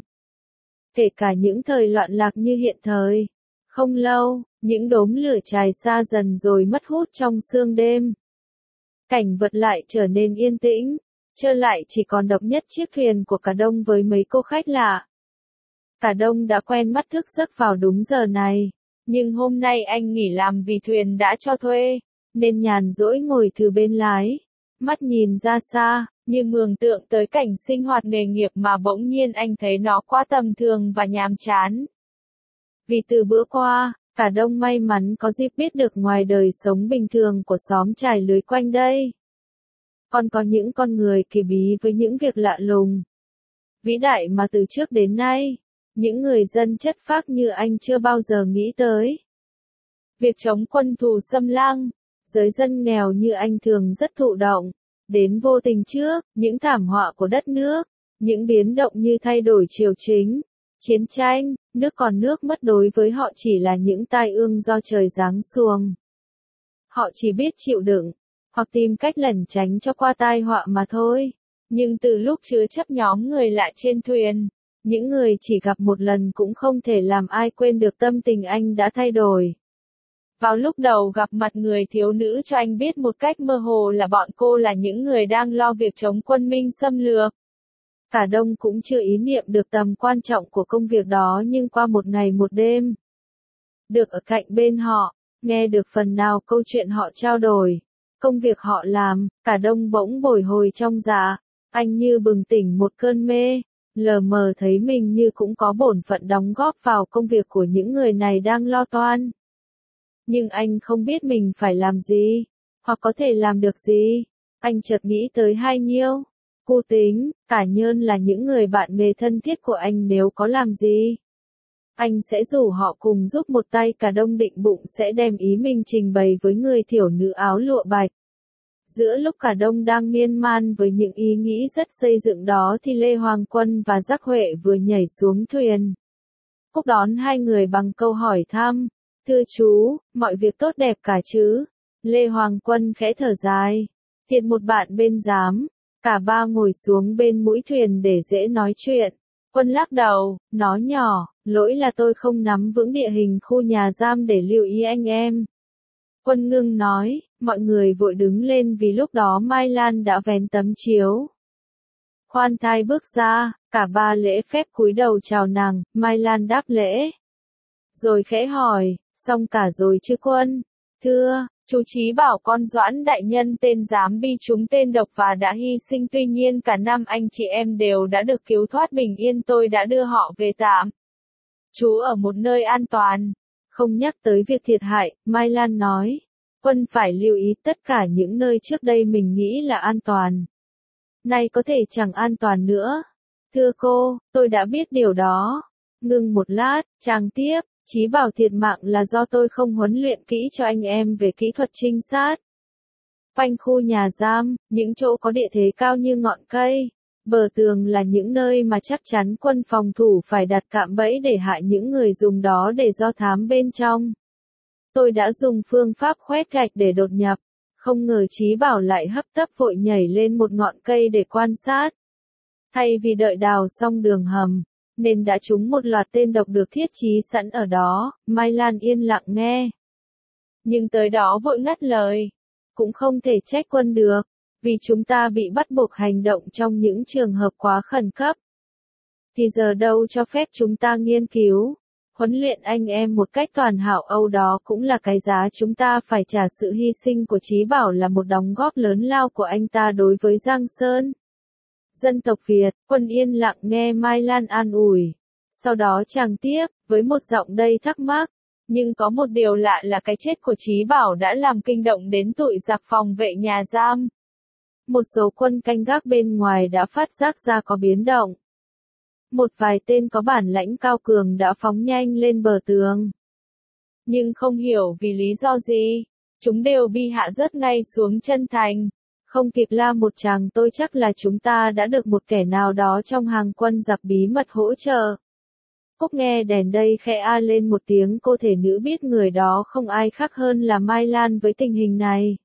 Kể cả những thời loạn lạc như hiện thời. Không lâu, những đốm lửa chài xa dần rồi mất hút trong sương đêm. Cảnh vật lại trở nên yên tĩnh, trơ lại chỉ còn độc nhất chiếc thuyền của Cả Đông với mấy cô khách lạ. Cả Đông đã quen mắt thức giấc vào đúng giờ này, nhưng hôm nay anh nghỉ làm vì thuyền đã cho thuê, nên nhàn rỗi ngồi từ bên lái, mắt nhìn ra xa, như mường tượng tới cảnh sinh hoạt nghề nghiệp mà bỗng nhiên anh thấy nó quá tầm thường và nhàm chán. Vì từ bữa qua, Cả Đông may mắn có dịp biết được ngoài đời sống bình thường của xóm chài lưới quanh đây. Còn có những con người kỳ bí với những việc lạ lùng, vĩ đại mà từ trước đến nay, những người dân chất phác như anh chưa bao giờ nghĩ tới. Việc chống quân thù xâm lăng, giới dân nghèo như anh thường rất thụ động. Đến vô tình trước, những thảm họa của đất nước, những biến động như thay đổi triều chính, chiến tranh, nước còn nước mất đối với họ chỉ là những tai ương do trời giáng xuồng. Họ chỉ biết chịu đựng, hoặc tìm cách lẩn tránh cho qua tai họa mà thôi. Nhưng từ lúc chứa chấp nhóm người lạ trên thuyền, những người chỉ gặp một lần cũng không thể làm ai quên được tâm tình anh đã thay đổi. Vào lúc đầu gặp mặt người thiếu nữ cho anh biết một cách mơ hồ là bọn cô là những người đang lo việc chống quân Minh xâm lược. Cả Đông cũng chưa ý niệm được tầm quan trọng của công việc đó, nhưng qua một ngày một đêm, được ở cạnh bên họ, nghe được phần nào câu chuyện họ trao đổi, công việc họ làm, Cả Đông bỗng bồi hồi trong dạ, anh như bừng tỉnh một cơn mê, lờ mờ thấy mình như cũng có bổn phận đóng góp vào công việc của những người này đang lo toan. Nhưng anh không biết mình phải làm gì, hoặc có thể làm được gì. Anh chợt nghĩ tới Hai Nhiêu, Cu Tính, Cả Nhơn là những người bạn nghề thân thiết của anh, nếu có làm gì, anh sẽ rủ họ cùng giúp một tay. Cả Đông định bụng sẽ đem ý mình trình bày với người thiểu nữ áo lụa bạch. Giữa lúc Cả Đông đang miên man với những ý nghĩ rất xây dựng đó thì Lê Hoàng Quân và Giác Huệ vừa nhảy xuống thuyền. Cúc đón hai người bằng câu hỏi thăm. Thưa chú, mọi việc tốt đẹp cả chứ? Lê Hoàng Quân khẽ thở dài. Thiệt một bạn bên giám. Cả ba ngồi xuống bên mũi thuyền để dễ nói chuyện. Quân lắc đầu, nói nhỏ, lỗi là tôi không nắm vững địa hình khu nhà giam để lưu ý anh em. Quân ngưng nói, mọi người vội đứng lên vì lúc đó Mai Lan đã vén tấm chiếu. Khoan thai bước ra, cả ba lễ phép cúi đầu chào nàng. Mai Lan đáp lễ, rồi khẽ hỏi, xong cả rồi chứ Quân? Thưa, chú Chí bảo con Doãn đại nhân tên giám bi trúng tên độc và đã hy sinh, tuy nhiên cả năm anh chị em đều đã được cứu thoát bình yên, tôi đã đưa họ về tạm. Chú ở một nơi an toàn, Không nhắc tới việc thiệt hại, Mai Lan nói. Quân phải lưu ý tất cả những nơi trước đây mình nghĩ là an toàn. Nay có thể chẳng an toàn nữa. Thưa cô, tôi đã biết điều đó. Ngừng một lát, chàng tiếp, Chí Bảo thiệt mạng là do tôi không huấn luyện kỹ cho anh em về kỹ thuật trinh sát. Quanh khu nhà giam, những chỗ có địa thế cao như ngọn cây, bờ tường là những nơi mà chắc chắn quân phòng thủ phải đặt cạm bẫy để hại những người dùng đó để do thám bên trong. Tôi đã dùng phương pháp khoét gạch để đột nhập, không ngờ Chí Bảo lại hấp tấp vội nhảy lên một ngọn cây để quan sát. Thay vì đợi đào xong đường hầm, nên đã trúng một loạt tên độc được thiết trí sẵn ở đó. Mai Lan yên lặng nghe. Nhưng tới đó vội ngắt lời. Cũng không thể trách quân được, vì chúng ta bị bắt buộc hành động trong những trường hợp quá khẩn cấp. Thì giờ đâu cho phép chúng ta nghiên cứu, huấn luyện anh em một cách toàn hảo, âu đó cũng là cái giá chúng ta phải trả. Sự hy sinh của Chí Bảo là một đóng góp lớn lao của anh ta đối với Giang Sơn. Dân tộc Việt. Quân yên lặng nghe Mai Lan an ủi. Sau đó chàng tiếp, với một giọng đầy thắc mắc. Nhưng có một điều lạ là cái chết của Chí Bảo đã làm kinh động đến tụi giặc phòng vệ nhà giam. Một số quân canh gác bên ngoài đã phát giác ra có biến động. Một vài tên có bản lãnh cao cường đã phóng nhanh lên bờ tường. Nhưng không hiểu vì lý do gì, chúng đều bị hạ rớt ngay xuống chân thành. Không kịp la một tràng, tôi chắc là chúng ta đã được một kẻ nào đó trong hàng quân giặc bí mật hỗ trợ. Cúc nghe đèn đây khẽ a lên một tiếng, cô thể nữ biết người đó không ai khác hơn là Mai Lan với tình hình này.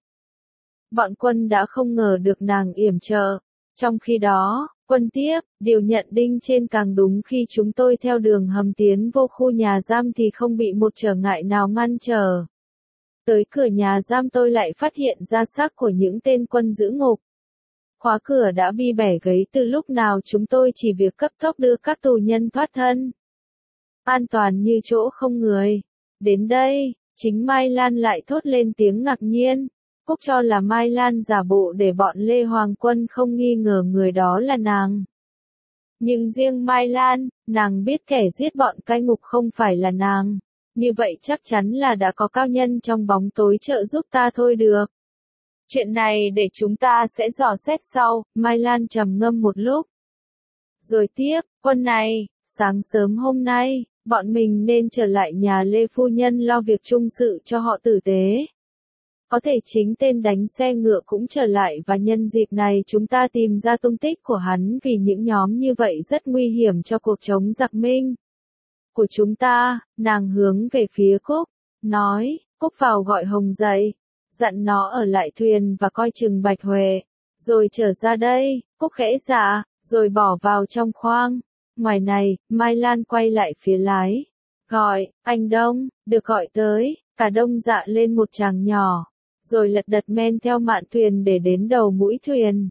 Bọn quân đã không ngờ được nàng yểm trợ. Trong khi đó, quân tiếp, điều nhận đinh trên càng đúng, khi chúng tôi theo đường hầm tiến vô khu nhà giam thì không bị một trở ngại nào ngăn trở. Tới cửa nhà giam tôi lại phát hiện ra xác của những tên quân giữ ngục. Khóa cửa đã bị bẻ gãy từ lúc nào, chúng tôi chỉ việc cấp tốc đưa các tù nhân thoát thân. An toàn như chỗ không người. Đến đây, chính Mai Lan lại thốt lên tiếng ngạc nhiên. Cúc cho là Mai Lan giả bộ để bọn Lê Hoàng Quân không nghi ngờ người đó là nàng. Nhưng riêng Mai Lan, nàng biết kẻ giết bọn cai ngục không phải là nàng. Như vậy chắc chắn là đã có cao nhân trong bóng tối trợ giúp ta thôi được. Chuyện này để chúng ta sẽ dò xét sau. Mai Lan trầm ngâm một lúc. Rồi tiếp, quân này, sáng sớm hôm nay, bọn mình nên trở lại nhà Lê Phu Nhân lo việc chung sự cho họ tử tế. Có thể chính tên đánh xe ngựa cũng trở lại, và nhân dịp này chúng ta tìm ra tung tích của hắn, vì những nhóm như vậy rất nguy hiểm cho cuộc chống giặc Minh của chúng ta. Nàng hướng về phía Cúc, nói, Cúc vào gọi Hồng dậy, dặn nó ở lại thuyền và coi chừng Bạch Huệ, rồi trở ra đây. Cúc khẽ dạ, rồi bỏ vào trong khoang. Ngoài này, Mai Lan quay lại phía lái, gọi, anh Đông, được gọi tới. Cả Đông dạ lên một tràng nhỏ, rồi lật đật men theo mạn thuyền để đến đầu mũi thuyền.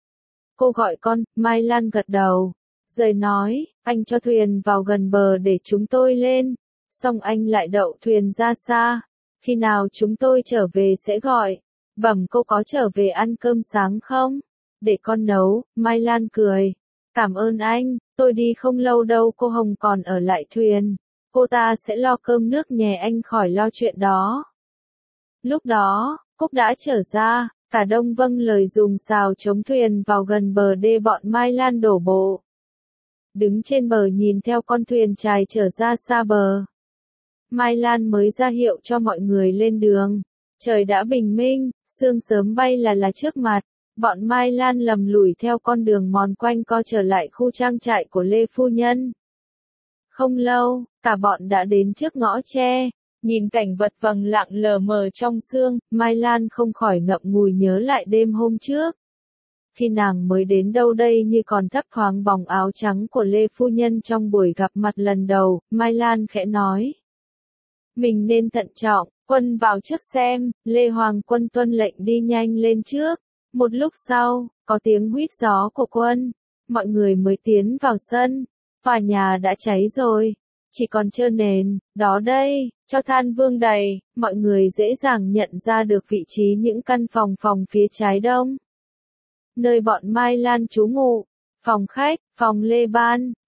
Cô gọi con. Mai Lan gật đầu, rồi nói, anh cho thuyền vào gần bờ để chúng tôi lên, xong anh lại đậu thuyền ra xa. Khi nào chúng tôi trở về sẽ gọi. Bẩm cô có trở về ăn cơm sáng không? Để con nấu. Mai Lan cười. Cảm ơn anh, tôi đi không lâu đâu. Cô Hồng còn ở lại thuyền. Cô ta sẽ lo cơm nước nhè, anh khỏi lo chuyện đó. Lúc đó, Cúc đã trở ra, cả Đông vâng lời dùng xào chống thuyền vào gần bờ đê. Bọn Mai Lan đổ bộ. Đứng trên bờ nhìn theo con thuyền chài trở ra xa bờ. Mai Lan mới ra hiệu cho mọi người lên đường. Trời đã bình minh, sương sớm bay là là trước mặt. Bọn Mai Lan lầm lủi theo con đường mòn quanh co trở lại khu trang trại của Lê Phu Nhân. Không lâu, cả bọn đã đến trước ngõ tre. Nhìn cảnh vật vầng lặng lờ mờ trong sương, Mai Lan không khỏi ngậm ngùi nhớ lại đêm hôm trước. Khi nàng mới đến đâu đây như còn thấp thoáng vòng áo trắng của Lê Phu Nhân trong buổi gặp mặt lần đầu. Mai Lan khẽ nói, mình nên thận trọng. Quân vào trước xem. Lê Hoàng Quân tuân lệnh đi nhanh lên trước. Một lúc sau, có tiếng huýt gió của quân. Mọi người mới tiến vào sân. Tòa nhà đã cháy rồi, chỉ còn trơ nền. Đó đây, cho than vương đầy. Mọi người dễ dàng nhận ra được vị trí những căn phòng phòng phía trái đông, nơi bọn Mai Lan trú ngụ. Phòng khách, phòng Lê Ban,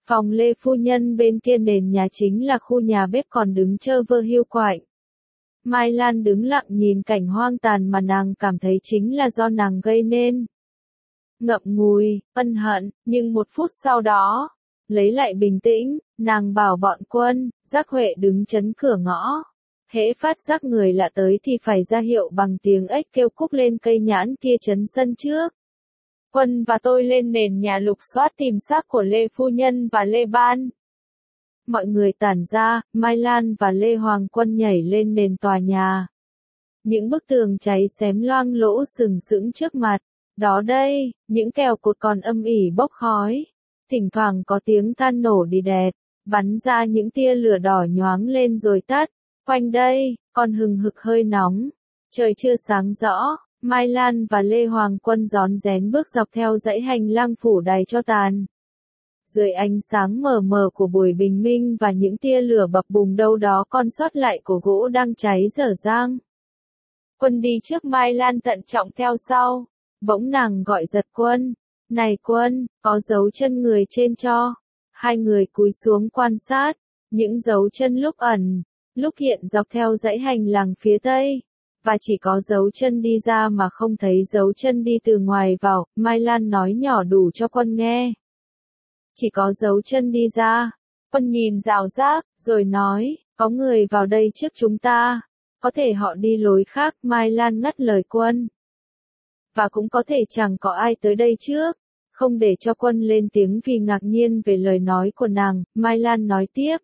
Phòng Lê phu nhân bên kia nền nhà chính là khu nhà bếp còn đứng trơ vơ hiu quạnh. Mai Lan đứng lặng nhìn cảnh hoang tàn mà nàng cảm thấy chính là do nàng gây nên. Ngậm ngùi, ân hận, nhưng một phút sau đó, lấy lại bình tĩnh, nàng bảo bọn Quân, Giác Huệ đứng chấn cửa ngõ. Hễ phát giác người lạ tới thì phải ra hiệu bằng tiếng ếch kêu cúc lên cây nhãn kia chấn sân trước. Quân và tôi lên nền nhà lục soát tìm xác của Lê phu nhân và Lê Ban. Mọi người tản ra, Mai Lan và Lê Hoàng Quân nhảy lên nền tòa nhà. Những bức tường cháy xém loang lỗ sừng sững trước mặt. Đó đây, những kèo cột còn âm ỉ bốc khói. Thỉnh thoảng có tiếng than nổ đi đẹt, bắn ra những tia lửa đỏ nhoáng lên rồi tắt. Quanh đây, còn hừng hực hơi nóng. Trời chưa sáng rõ, Mai Lan và Lê Hoàng Quân rón rén bước dọc theo dãy hành lang phủ đầy cho tàn. Dưới ánh sáng mờ mờ của buổi bình minh và những tia lửa bập bùng đâu đó còn sót lại của gỗ đang cháy dở dang. Quân đi trước, Mai Lan thận trọng theo sau. Bỗng nàng gọi giật Quân. Này Quân, có dấu chân người trên cho. Hai người cúi xuống quan sát. Những dấu chân lúc ẩn, lúc hiện dọc theo dãy hành lang phía tây. Và chỉ có dấu chân đi ra mà không thấy dấu chân đi từ ngoài vào. Mai Lan nói nhỏ đủ cho Quân nghe. Chỉ có dấu chân đi ra. Quân nhìn rào rác, rồi nói, có người vào đây trước chúng ta. Có thể họ đi lối khác. Mai Lan ngắt lời Quân. Và cũng có thể chẳng có ai tới đây trước. Không để cho Quân lên tiếng vì ngạc nhiên về lời nói của nàng, Mai Lan nói tiếp.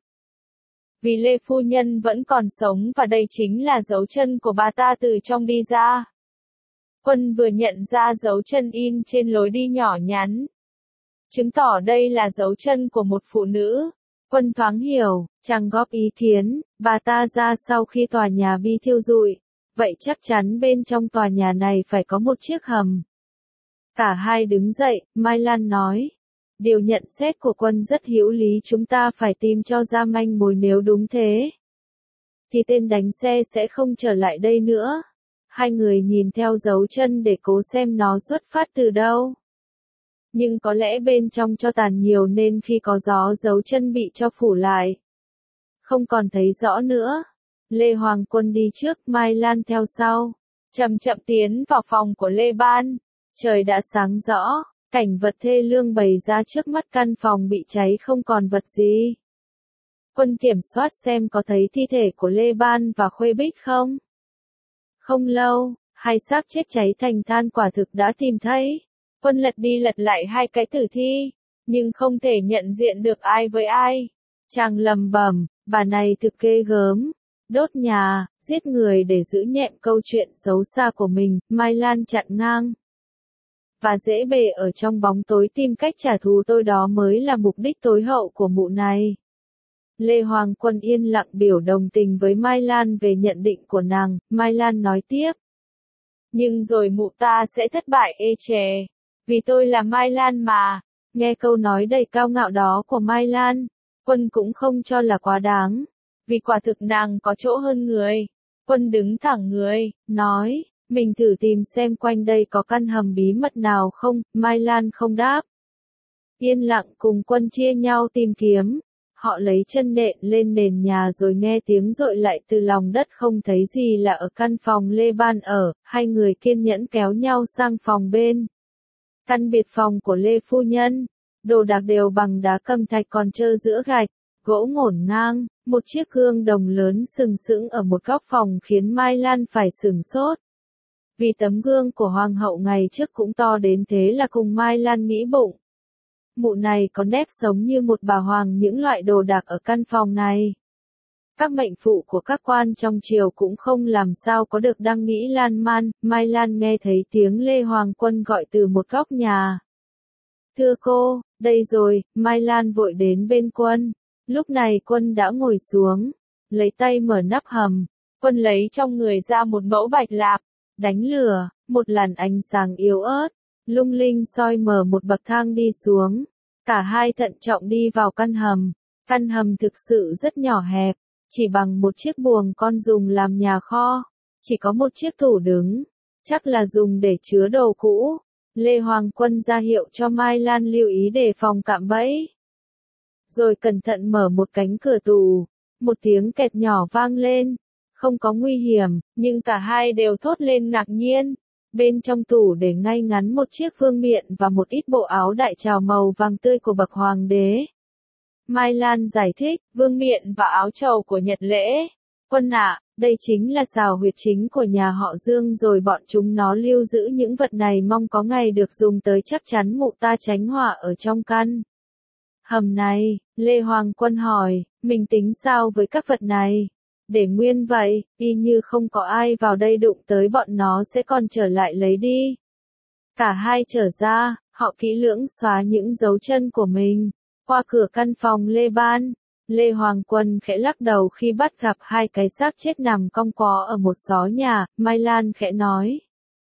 Vì Lê phu nhân vẫn còn sống và đây chính là dấu chân của bà ta từ trong đi ra. Quân vừa nhận ra dấu chân in trên lối đi nhỏ nhắn. Chứng tỏ đây là dấu chân của một phụ nữ. Quân thoáng hiểu, chàng góp ý kiến, bà ta ra sau khi tòa nhà bị thiêu rụi. Vậy chắc chắn bên trong tòa nhà này phải có một chiếc hầm. Cả hai đứng dậy, Mai Lan nói. Điều nhận xét của Quân rất hữu lý, chúng ta phải tìm cho ra manh mối, nếu đúng thế thì tên đánh xe sẽ không trở lại đây nữa. Hai người nhìn theo dấu chân để cố xem nó xuất phát từ đâu. Nhưng có lẽ bên trong cho tàn nhiều nên khi có gió dấu chân bị cho phủ lại. Không còn thấy rõ nữa. Lê Hoàng Quân đi trước, Mai Lan theo sau. Chậm chậm tiến vào phòng của Lê Ban. Trời đã sáng rõ, cảnh vật thê lương bày ra trước mắt, căn phòng bị cháy không còn vật gì. Quân kiểm soát xem có thấy thi thể của Lê Ban và Khuê Bích không? Không lâu, hai xác chết cháy thành than quả thực đã tìm thấy. Quân lật đi lật lại hai cái tử thi, nhưng không thể nhận diện được ai với ai. Chàng lầm bầm, bà này thực ghê gớm. Đốt nhà, giết người để giữ nhẹm câu chuyện xấu xa của mình, Mai Lan chặn ngang. Và dễ bề ở trong bóng tối tìm cách trả thù tôi, đó mới là mục đích tối hậu của mụ này. Lê Hoàng Quân yên lặng biểu đồng tình với Mai Lan về nhận định của nàng, Mai Lan nói tiếp. Nhưng rồi mụ ta sẽ thất bại ê chề. Vì tôi là Mai Lan mà. Nghe câu nói đầy cao ngạo đó của Mai Lan, Quân cũng không cho là quá đáng. Vì quả thực nàng có chỗ hơn người. Quân đứng thẳng người, nói, mình thử tìm xem quanh đây có căn hầm bí mật nào không. Mai Lan không đáp. Yên lặng cùng Quân chia nhau tìm kiếm. Họ lấy chân nện lên nền nhà rồi nghe tiếng dội lại từ lòng đất, không thấy gì là ở căn phòng Lê Ban ở. Hai người kiên nhẫn kéo nhau sang phòng bên. Căn biệt phòng của Lê phu nhân. Đồ đạc đều bằng đá cẩm thạch còn trơ giữa gạch, gỗ ngổn ngang. Một chiếc gương đồng lớn sừng sững ở một góc phòng khiến Mai Lan phải sửng sốt. Vì tấm gương của hoàng hậu ngày trước cũng to đến thế là cùng Mai Lan nghĩ bụng. Mụ này có nếp sống như một bà hoàng. Những loại đồ đạc ở căn phòng này, các mệnh phụ của các quan trong triều cũng không làm sao có được đang nghĩ lan man. Mai Lan nghe thấy tiếng Lê Hoàng Quân gọi từ một góc nhà. Thưa cô, đây rồi. Mai Lan vội đến bên Quân. Lúc này Quân đã ngồi xuống, lấy tay mở nắp hầm. Quân lấy trong người ra một mẫu bạch lạp, đánh lửa, một làn ánh sáng yếu ớt, lung linh soi mở một bậc thang đi xuống. Cả hai thận trọng đi vào căn hầm. Căn hầm thực sự rất nhỏ hẹp, chỉ bằng một chiếc buồng con dùng làm nhà kho. Chỉ có một chiếc tủ đứng, chắc là dùng để chứa đồ cũ. Lê Hoàng Quân ra hiệu cho Mai Lan lưu ý đề phòng cạm bẫy. rồi cẩn thận mở một cánh cửa tủ. Một tiếng kẹt nhỏ vang lên. Không có nguy hiểm, nhưng cả hai đều thốt lên ngạc nhiên. Bên trong tủ để ngay ngắn một chiếc vương miện và một ít bộ áo đại trào màu vàng tươi của bậc hoàng đế. Mai Lan giải thích, vương miện và áo trầu của Nhật lễ. Quân ạ, đây chính là xào huyệt chính của nhà họ Dương rồi bọn chúng nó lưu giữ những vật này mong có ngày được dùng tới chắc chắn mụ ta tránh họa ở trong căn hầm này. Lê Hoàng Quân hỏi, mình tính sao với các vật này? Để nguyên vậy, y như không có ai vào đây đụng tới bọn nó sẽ còn trở lại lấy đi. Cả hai trở ra, họ kỹ lưỡng xóa những dấu chân của mình. Qua cửa căn phòng Lê Ban, Lê Hoàng Quân khẽ lắc đầu khi bắt gặp hai cái xác chết nằm cong quó ở một xó nhà. Mai Lan khẽ nói,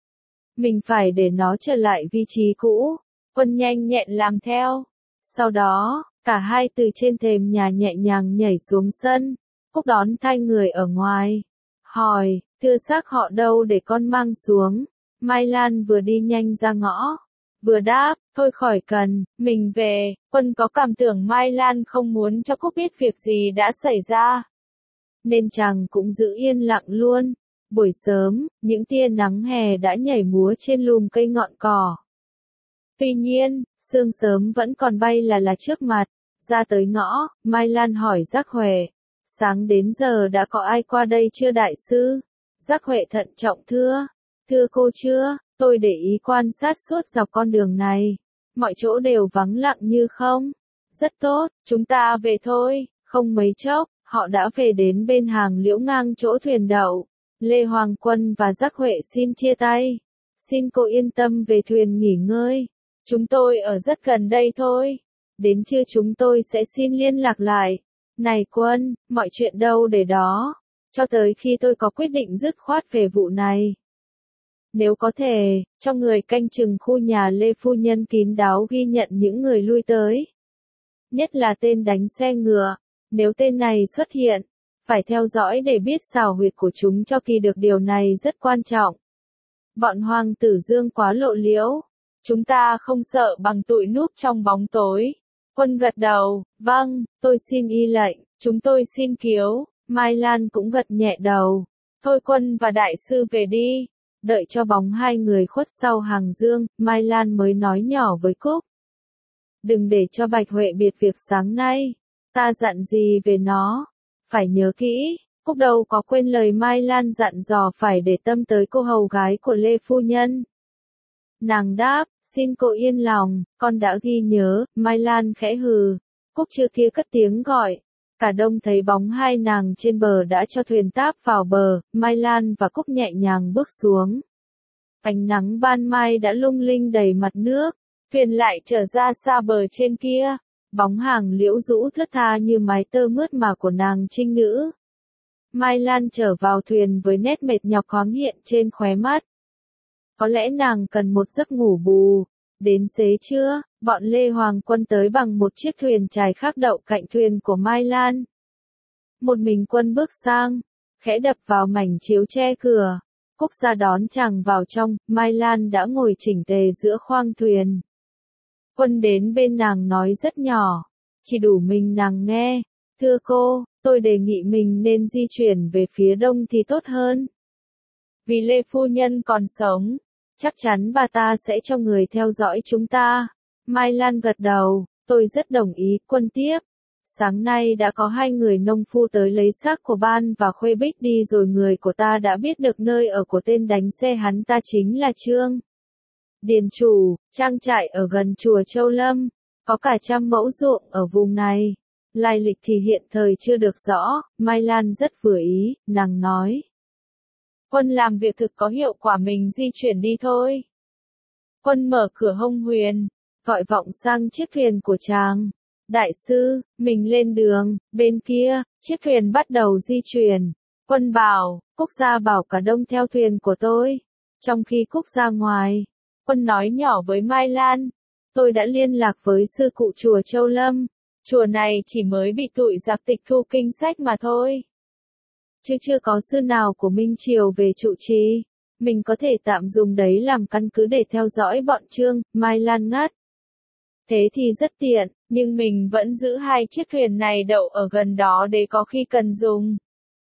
mình phải để nó trở lại vị trí cũ. Quân nhanh nhẹn làm theo. Sau đó, cả hai từ trên thềm nhà nhẹ nhàng nhảy xuống sân. Cúc đón thay người ở ngoài. Hỏi, thưa xác họ đâu để con mang xuống. Mai Lan vừa đi nhanh ra ngõ, vừa đáp, thôi khỏi cần, mình về. Quân có cảm tưởng Mai Lan không muốn cho Cúc biết việc gì đã xảy ra, nên chàng cũng giữ yên lặng luôn. Buổi sớm, những tia nắng hè đã nhảy múa trên lùm cây ngọn cỏ. Tuy nhiên, sương sớm vẫn còn bay là là trước mặt. Ra tới ngõ, Mai Lan hỏi Giác Huệ, sáng đến giờ đã có ai qua đây chưa đại sư? Giác Huệ thận trọng thưa, thưa cô chưa, tôi để ý quan sát suốt dọc con đường này. Mọi chỗ đều vắng lặng như không. Rất tốt, chúng ta về thôi. Không mấy chốc, họ đã về đến bên hàng liễu ngang chỗ thuyền đậu. Lê Hoàng Quân và Giác Huệ xin chia tay. Xin cô yên tâm về thuyền nghỉ ngơi. Chúng tôi ở rất gần đây thôi. Đến trưa chúng tôi sẽ xin liên lạc lại. Này Quân, mọi chuyện đâu để đó. Cho tới khi tôi có quyết định dứt khoát về vụ này. Nếu có thể, cho người canh chừng khu nhà Lê Phu Nhân kín đáo ghi nhận những người lui tới. Nhất là tên đánh xe ngựa. Nếu tên này xuất hiện, phải theo dõi để biết xào huyệt của chúng cho kỳ được, điều này rất quan trọng. Bọn Hoàng tử Dương quá lộ liễu. Chúng ta không sợ bằng tụi núp trong bóng tối. Quân gật đầu, vâng, tôi xin y lệnh, chúng tôi xin kiếu. Mai Lan cũng gật nhẹ đầu. Thôi Quân và đại sư về đi. Đợi cho bóng hai người khuất sau hàng Dương, Mai Lan mới nói nhỏ với Cúc. Đừng để cho Bạch Huệ biết việc sáng nay. Ta dặn gì về nó? Phải nhớ kỹ. Cúc đâu có quên lời Mai Lan dặn dò phải để tâm tới cô hầu gái của Lê Phu Nhân. Nàng đáp, xin cô yên lòng, con đã ghi nhớ. Mai Lan khẽ hừ. Cúc chưa kia cất tiếng gọi. Cả đông thấy bóng hai nàng trên bờ đã cho thuyền táp vào bờ. Mai Lan và Cúc nhẹ nhàng bước xuống. Ánh nắng ban mai đã lung linh đầy mặt nước. Thuyền lại trở ra xa bờ trên kia. Bóng hàng liễu rũ thướt tha như mái tơ mướt mà của nàng trinh nữ. Mai Lan trở vào thuyền với nét mệt nhọc thoáng hiện trên khóe mắt. Có lẽ nàng cần một giấc ngủ bù. Đến xế trưa, bọn Lê Hoàng Quân tới bằng một chiếc thuyền chài khác đậu cạnh thuyền của Mai Lan. Một mình Quân bước sang, khẽ đập vào mảnh chiếu che cửa. Cúc ra đón chàng vào trong. Mai Lan đã ngồi chỉnh tề giữa khoang thuyền. Quân đến bên nàng nói rất nhỏ, chỉ đủ mình nàng nghe. Thưa cô, tôi đề nghị mình nên di chuyển về phía đông thì tốt hơn. Vì Lê Phu Nhân còn sống, chắc chắn bà ta sẽ cho người theo dõi chúng ta. Mai Lan gật đầu, tôi rất đồng ý. Quân tiếp. Sáng nay đã có hai người nông phu tới lấy xác của Ban và Khuê Bích đi rồi, người của ta đã biết được nơi ở của tên đánh xe hắn ta chính là Trương Điền Chủ, trang trại ở gần chùa Châu Lâm, có cả trăm mẫu ruộng ở vùng này. Lai lịch thì hiện thời chưa được rõ. Mai Lan rất vừa ý, nàng nói. Quân làm việc thực có hiệu quả, mình di chuyển đi thôi. Quân mở cửa hông huyền, gọi vọng sang chiếc thuyền của chàng. Đại sư, mình lên đường. Bên kia, chiếc thuyền bắt đầu di chuyển. Quân bảo, Cúc ra bảo cả đông theo thuyền của tôi. Trong khi Cúc ra ngoài, Quân nói nhỏ với Mai Lan. Tôi đã liên lạc với sư cụ chùa Châu Lâm. Chùa này chỉ mới bị tụi giặc tịch thu kinh sách mà thôi. Chứ chưa có sư nào của Minh Triều về trụ trì. Mình có thể tạm dùng đấy làm căn cứ để theo dõi bọn Trương. Mai Lan ngắt Thế thì rất tiện, nhưng mình vẫn giữ hai chiếc thuyền này đậu ở gần đó để có khi cần dùng.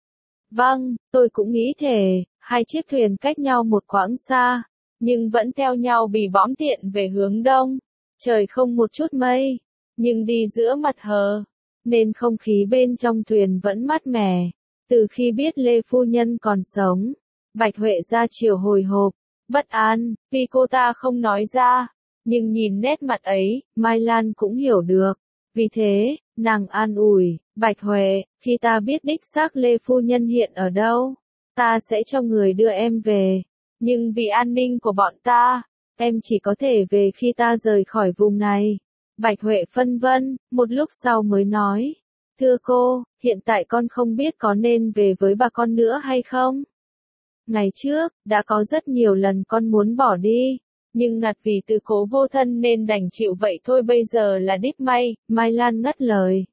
Vâng, tôi cũng nghĩ thế, hai chiếc thuyền cách nhau một quãng xa, nhưng vẫn theo nhau bị bõm tiện về hướng đông. Trời không một chút mây, nhưng đi giữa mặt hờ, nên không khí bên trong thuyền vẫn mát mẻ. Từ khi biết Lê Phu Nhân còn sống, Bạch Huệ ra chiều hồi hộp, bất an, vì cô ta không nói ra, nhưng nhìn nét mặt ấy, Mai Lan cũng hiểu được. Vì thế, nàng an ủi, Bạch Huệ, khi ta biết đích xác Lê Phu Nhân hiện ở đâu, ta sẽ cho người đưa em về. Nhưng vì an ninh của bọn ta, em chỉ có thể về khi ta rời khỏi vùng này. Bạch Huệ phân vân, một lúc sau mới nói, thưa cô, hiện tại con không biết có nên về với bà con nữa hay không? Ngày trước, đã có rất nhiều lần con muốn bỏ đi, nhưng ngặt vì tư cố vô thân nên đành chịu vậy thôi, bây giờ là đích may. Mai Lan ngắt lời.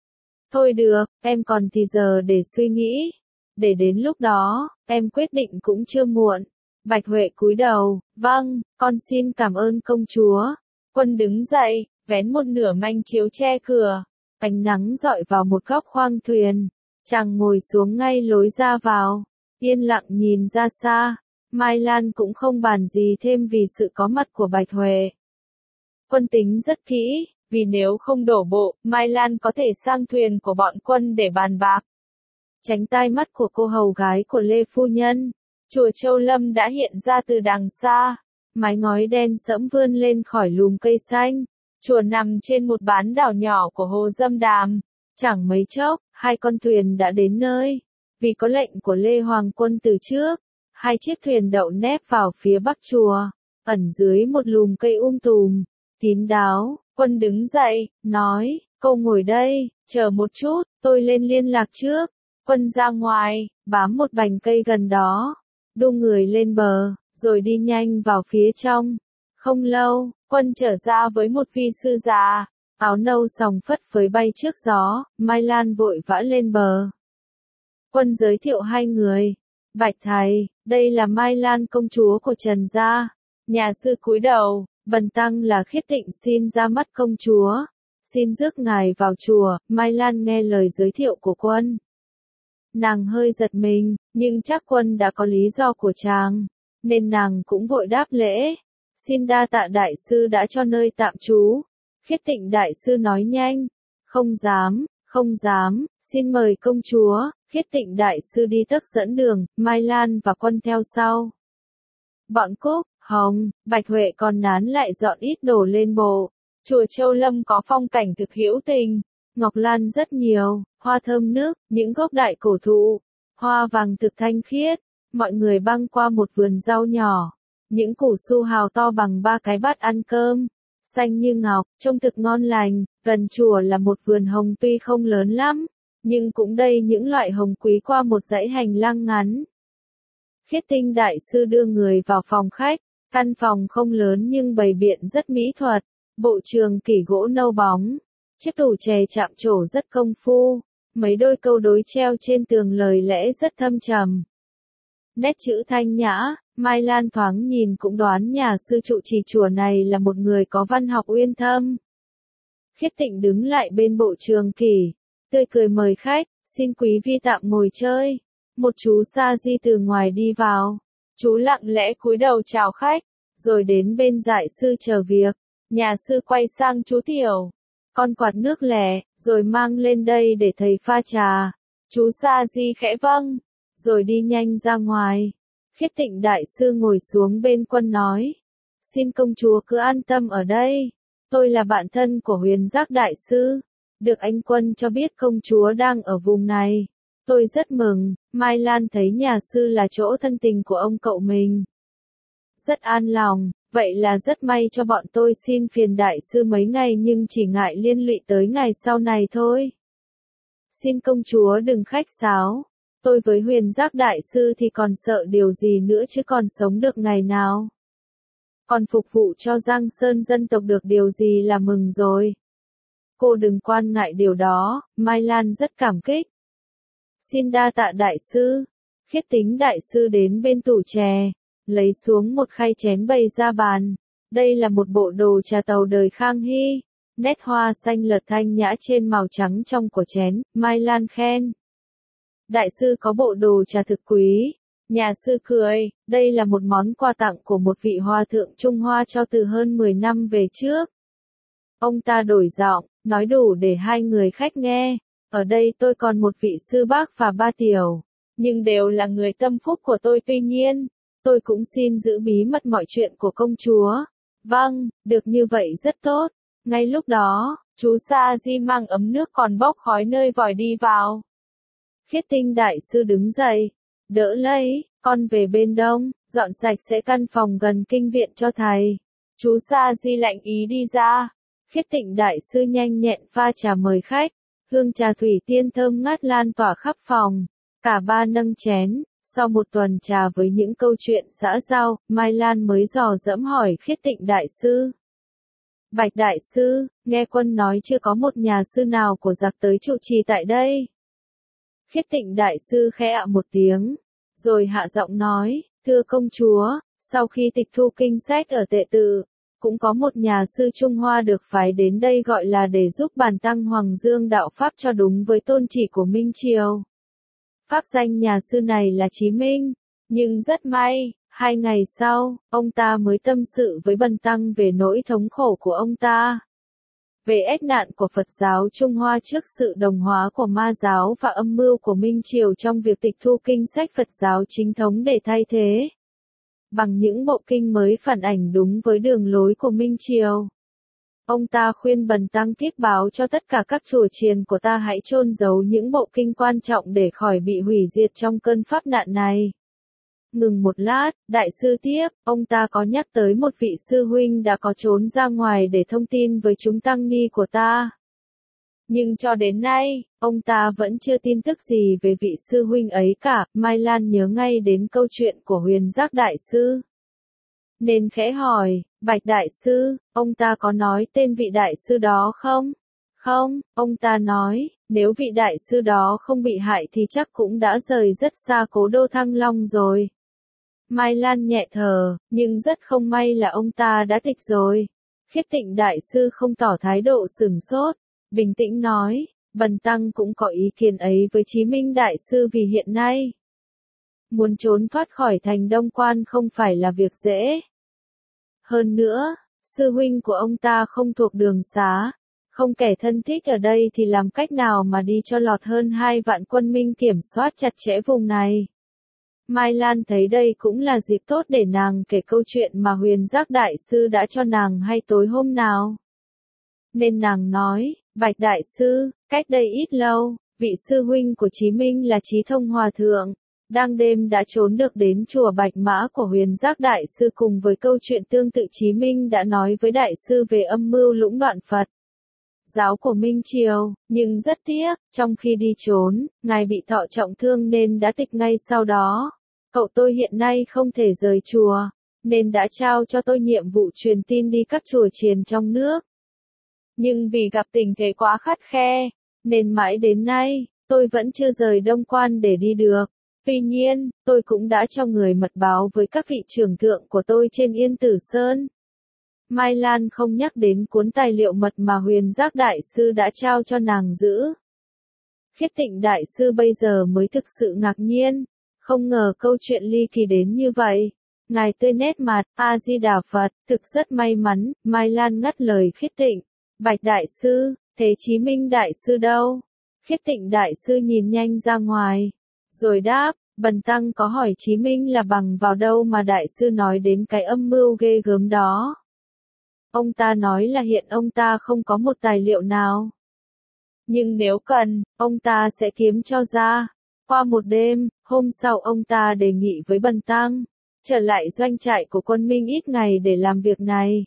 Thôi được, em còn thì giờ để suy nghĩ. Để đến lúc đó, em quyết định cũng chưa muộn. Bạch Huệ cúi đầu, vâng, con xin cảm ơn công chúa. Quân đứng dậy, vén một nửa manh chiếu che cửa. Ánh nắng rọi vào một góc khoang thuyền. Chàng ngồi xuống ngay lối ra vào, yên lặng nhìn ra xa. Mai Lan cũng không bàn gì thêm vì sự có mặt của Bạch Huệ. Quân tính rất kỹ, vì nếu không đổ bộ, Mai Lan có thể sang thuyền của bọn quân để bàn bạc. Tránh tai mắt của cô hầu gái của Lê Phu Nhân, chùa Châu Lâm đã hiện ra từ đằng xa. Mái ngói đen sẫm vươn lên khỏi lùm cây xanh. Chùa nằm trên một bán đảo nhỏ của hồ Dâm Đàm. Chẳng mấy chốc, hai con thuyền đã đến nơi. Vì có lệnh của Lê Hoàng Quân từ trước, hai chiếc thuyền đậu nép vào phía bắc chùa, ẩn dưới một lùm cây um tùm. Kín đáo, Quân đứng dậy, nói, cô ngồi đây, chờ một chút, tôi lên liên lạc trước. Quân ra ngoài, bám một bành cây gần đó, đu người lên bờ, rồi đi nhanh vào phía trong. Không lâu, Quân trở ra với một phi sư già, áo nâu sòng phất phới bay trước gió. Mai Lan vội vã lên bờ. Quân giới thiệu hai người. Bạch thầy, đây là Mai Lan công chúa của Trần gia. Nhà sư cúi đầu, bần tăng là Khiết Tịnh xin ra mắt công chúa. Xin rước ngài vào chùa. Mai Lan nghe lời giới thiệu của Quân. Nàng hơi giật mình, nhưng chắc Quân đã có lý do của chàng, nên nàng cũng vội đáp lễ. Xin đa tạ đại sư đã cho nơi tạm trú. Khiết Tịnh đại sư nói nhanh. Không dám, không dám, xin mời công chúa. Khiết Tịnh đại sư đi tấc dẫn đường, Mai Lan và Quân theo sau. Bọn Cúc, Hồng, Bạch Huệ còn nán lại dọn ít đồ lên bộ. Chùa Châu Lâm có phong cảnh thực hữu tình, ngọc lan rất nhiều, hoa thơm nước, những gốc đại cổ thụ, hoa vàng thực thanh khiết. Mọi người băng qua một vườn rau nhỏ, những củ su hào to bằng ba cái bát ăn cơm, xanh như ngọc, trông thực ngon lành. Gần chùa là một vườn hồng tuy không lớn lắm, nhưng cũng đầy những loại hồng quý qua một dãy hành lang ngắn. Khiết Tinh đại sư đưa người vào phòng khách, căn phòng không lớn nhưng bày biện rất mỹ thuật, bộ trường kỷ gỗ nâu bóng, chiếc tủ chè chạm trổ rất công phu, mấy đôi câu đối treo trên tường lời lẽ rất thâm trầm. Nét chữ thanh nhã, Mai Lan thoáng nhìn cũng đoán nhà sư trụ trì chùa này là một người có văn học uyên thâm. Khiết Tịnh đứng lại bên bộ trường kỷ, tươi cười mời khách, xin quý vi tạm ngồi chơi. Một chú sa di từ ngoài đi vào, chú lặng lẽ cúi đầu chào khách, rồi đến bên dạy sư chờ việc. Nhà sư quay sang chú Tiểu, con quạt nước lẻ, rồi mang lên đây để thầy pha trà. Chú sa di khẽ vâng, rồi đi nhanh ra ngoài. Khiết Tịnh đại sư ngồi xuống bên Quân nói, xin công chúa cứ an tâm ở đây. Tôi là bạn thân của Huyền Giác đại sư, được anh Quân cho biết công chúa đang ở vùng này. Tôi rất mừng. Mai Lan thấy nhà sư là chỗ thân tình của ông cậu mình, rất an lòng. Vậy là rất may cho bọn tôi, xin phiền đại sư mấy ngày nhưng chỉ ngại liên lụy tới ngày sau này thôi. Xin công chúa đừng khách sáo. Tôi với Huyền Giác đại sư thì còn sợ điều gì nữa chứ còn sống được ngày nào. Còn phục vụ cho Giang Sơn dân tộc được điều gì là mừng rồi. Cô đừng quan ngại điều đó. Mai Lan rất cảm kích. Xin đa tạ đại sư. Khiết Tính đại sư đến bên tủ chè, lấy xuống một khay chén bày ra bàn. Đây là một bộ đồ trà tàu đời Khang Hy. Nét hoa xanh lợt thanh nhã trên màu trắng trong của chén, Mai Lan khen. Đại sư có bộ đồ trà thực quý. Nhà sư cười, đây là một món quà tặng của một vị hòa thượng Trung Hoa cho từ hơn mười năm về trước. Ông ta đổi giọng, nói đủ để hai người khách nghe. Ở đây tôi còn một vị sư bác và ba tiểu, nhưng đều là người tâm phúc của tôi, tuy nhiên, tôi cũng xin giữ bí mật mọi chuyện của công chúa. Vâng, được như vậy rất tốt. Ngay lúc đó, chú Sa Di mang ấm nước còn bốc khói nơi vòi đi vào. Khiết Tinh đại sư đứng dậy, đỡ lấy, con về bên đông, dọn sạch sẽ căn phòng gần kinh viện cho thầy. Chú Sa Di lạnh ý đi ra. Khiết Tịnh đại sư nhanh nhẹn pha trà mời khách, hương trà thủy tiên thơm ngát lan tỏa khắp phòng. Cả ba nâng chén, sau một tuần trà với những câu chuyện xã giao, Mai Lan mới dò dẫm hỏi Khiết Tịnh đại sư. Bạch đại sư, nghe quân nói chưa có một nhà sư nào của giặc tới trụ trì tại đây. Khiết Tịnh đại sư khẽ ạ một tiếng, rồi hạ giọng nói, thưa công chúa, sau khi tịch thu kinh sách ở Tệ Tự, cũng có một nhà sư Trung Hoa được phái đến đây gọi là để giúp bàn tăng Hoàng Dương đạo Pháp cho đúng với tôn chỉ của Minh Triều. Pháp danh nhà sư này là Chí Minh, nhưng rất may, hai ngày sau, ông ta mới tâm sự với bần tăng về nỗi thống khổ của ông ta. Về ách nạn của Phật giáo Trung Hoa trước sự đồng hóa của ma giáo và âm mưu của Minh Triều trong việc tịch thu kinh sách Phật giáo chính thống để thay thế bằng những bộ kinh mới phản ảnh đúng với đường lối của Minh Triều. Ông ta khuyên bần tăng tiếp báo cho tất cả các chùa chiền của ta hãy chôn giấu những bộ kinh quan trọng để khỏi bị hủy diệt trong cơn pháp nạn này. Ngừng một lát, đại sư tiếp, ông ta có nhắc tới một vị sư huynh đã có trốn ra ngoài để thông tin với chúng tăng ni của ta. Nhưng cho đến nay, ông ta vẫn chưa tin tức gì về vị sư huynh ấy cả. Mai Lan nhớ ngay đến câu chuyện của Huyền Giác đại sư, nên khẽ hỏi, Bạch đại sư, ông ta có nói tên vị đại sư đó không? Không, ông ta nói, nếu vị đại sư đó không bị hại thì chắc cũng đã rời rất xa cố đô Thăng Long rồi. Mai Lan nhẹ thở, nhưng rất không may là ông ta đã tịch rồi. Khiết Tịnh đại sư không tỏ thái độ sửng sốt, bình tĩnh nói, bần tăng cũng có ý kiến ấy với Chí Minh đại sư vì hiện nay muốn trốn thoát khỏi thành Đông Quan không phải là việc dễ. Hơn nữa, sư huynh của ông ta không thuộc đường xá, không kẻ thân thích ở đây thì làm cách nào mà đi cho lọt hơn hai vạn quân Minh kiểm soát chặt chẽ vùng này. Mai Lan thấy đây cũng là dịp tốt để nàng kể câu chuyện mà Huyền Giác đại sư đã cho nàng hay tối hôm nào. Nên nàng nói, Bạch đại sư, cách đây ít lâu, vị sư huynh của Chí Minh là Chí Thông Hòa Thượng, đang đêm đã trốn được đến chùa Bạch Mã của Huyền Giác đại sư cùng với câu chuyện tương tự Chí Minh đã nói với đại sư về âm mưu lũng đoạn Phật giáo của Minh Triều, nhưng rất tiếc, trong khi đi trốn, ngài bị thọ trọng thương nên đã tịch ngay sau đó. Cậu tôi hiện nay không thể rời chùa, nên đã trao cho tôi nhiệm vụ truyền tin đi các chùa chiền trong nước. Nhưng vì gặp tình thế quá khắt khe, nên mãi đến nay, tôi vẫn chưa rời Đông Quan để đi được. Tuy nhiên, tôi cũng đã cho người mật báo với các vị trưởng thượng của tôi trên Yên Tử Sơn. Mai Lan không nhắc đến cuốn tài liệu mật mà Huyền Giác đại sư đã trao cho nàng giữ. Khiết Tịnh đại sư bây giờ mới thực sự ngạc nhiên, không ngờ câu chuyện ly kỳ đến như vậy. Ngài tươi nét mặt, A-di-đà Phật, thực rất may mắn. Mai Lan ngắt lời Khiết Tịnh. Bạch đại sư, thế Chí Minh đại sư đâu? Khiết Tịnh đại sư nhìn nhanh ra ngoài, rồi đáp, bần tăng có hỏi Chí Minh là bằng vào đâu mà đại sư nói đến cái âm mưu ghê gớm đó. Ông ta nói là hiện ông ta không có một tài liệu nào. Nhưng nếu cần, ông ta sẽ kiếm cho ra. Qua một đêm, hôm sau ông ta đề nghị với bần tăng, trở lại doanh trại của quân Minh ít ngày để làm việc này.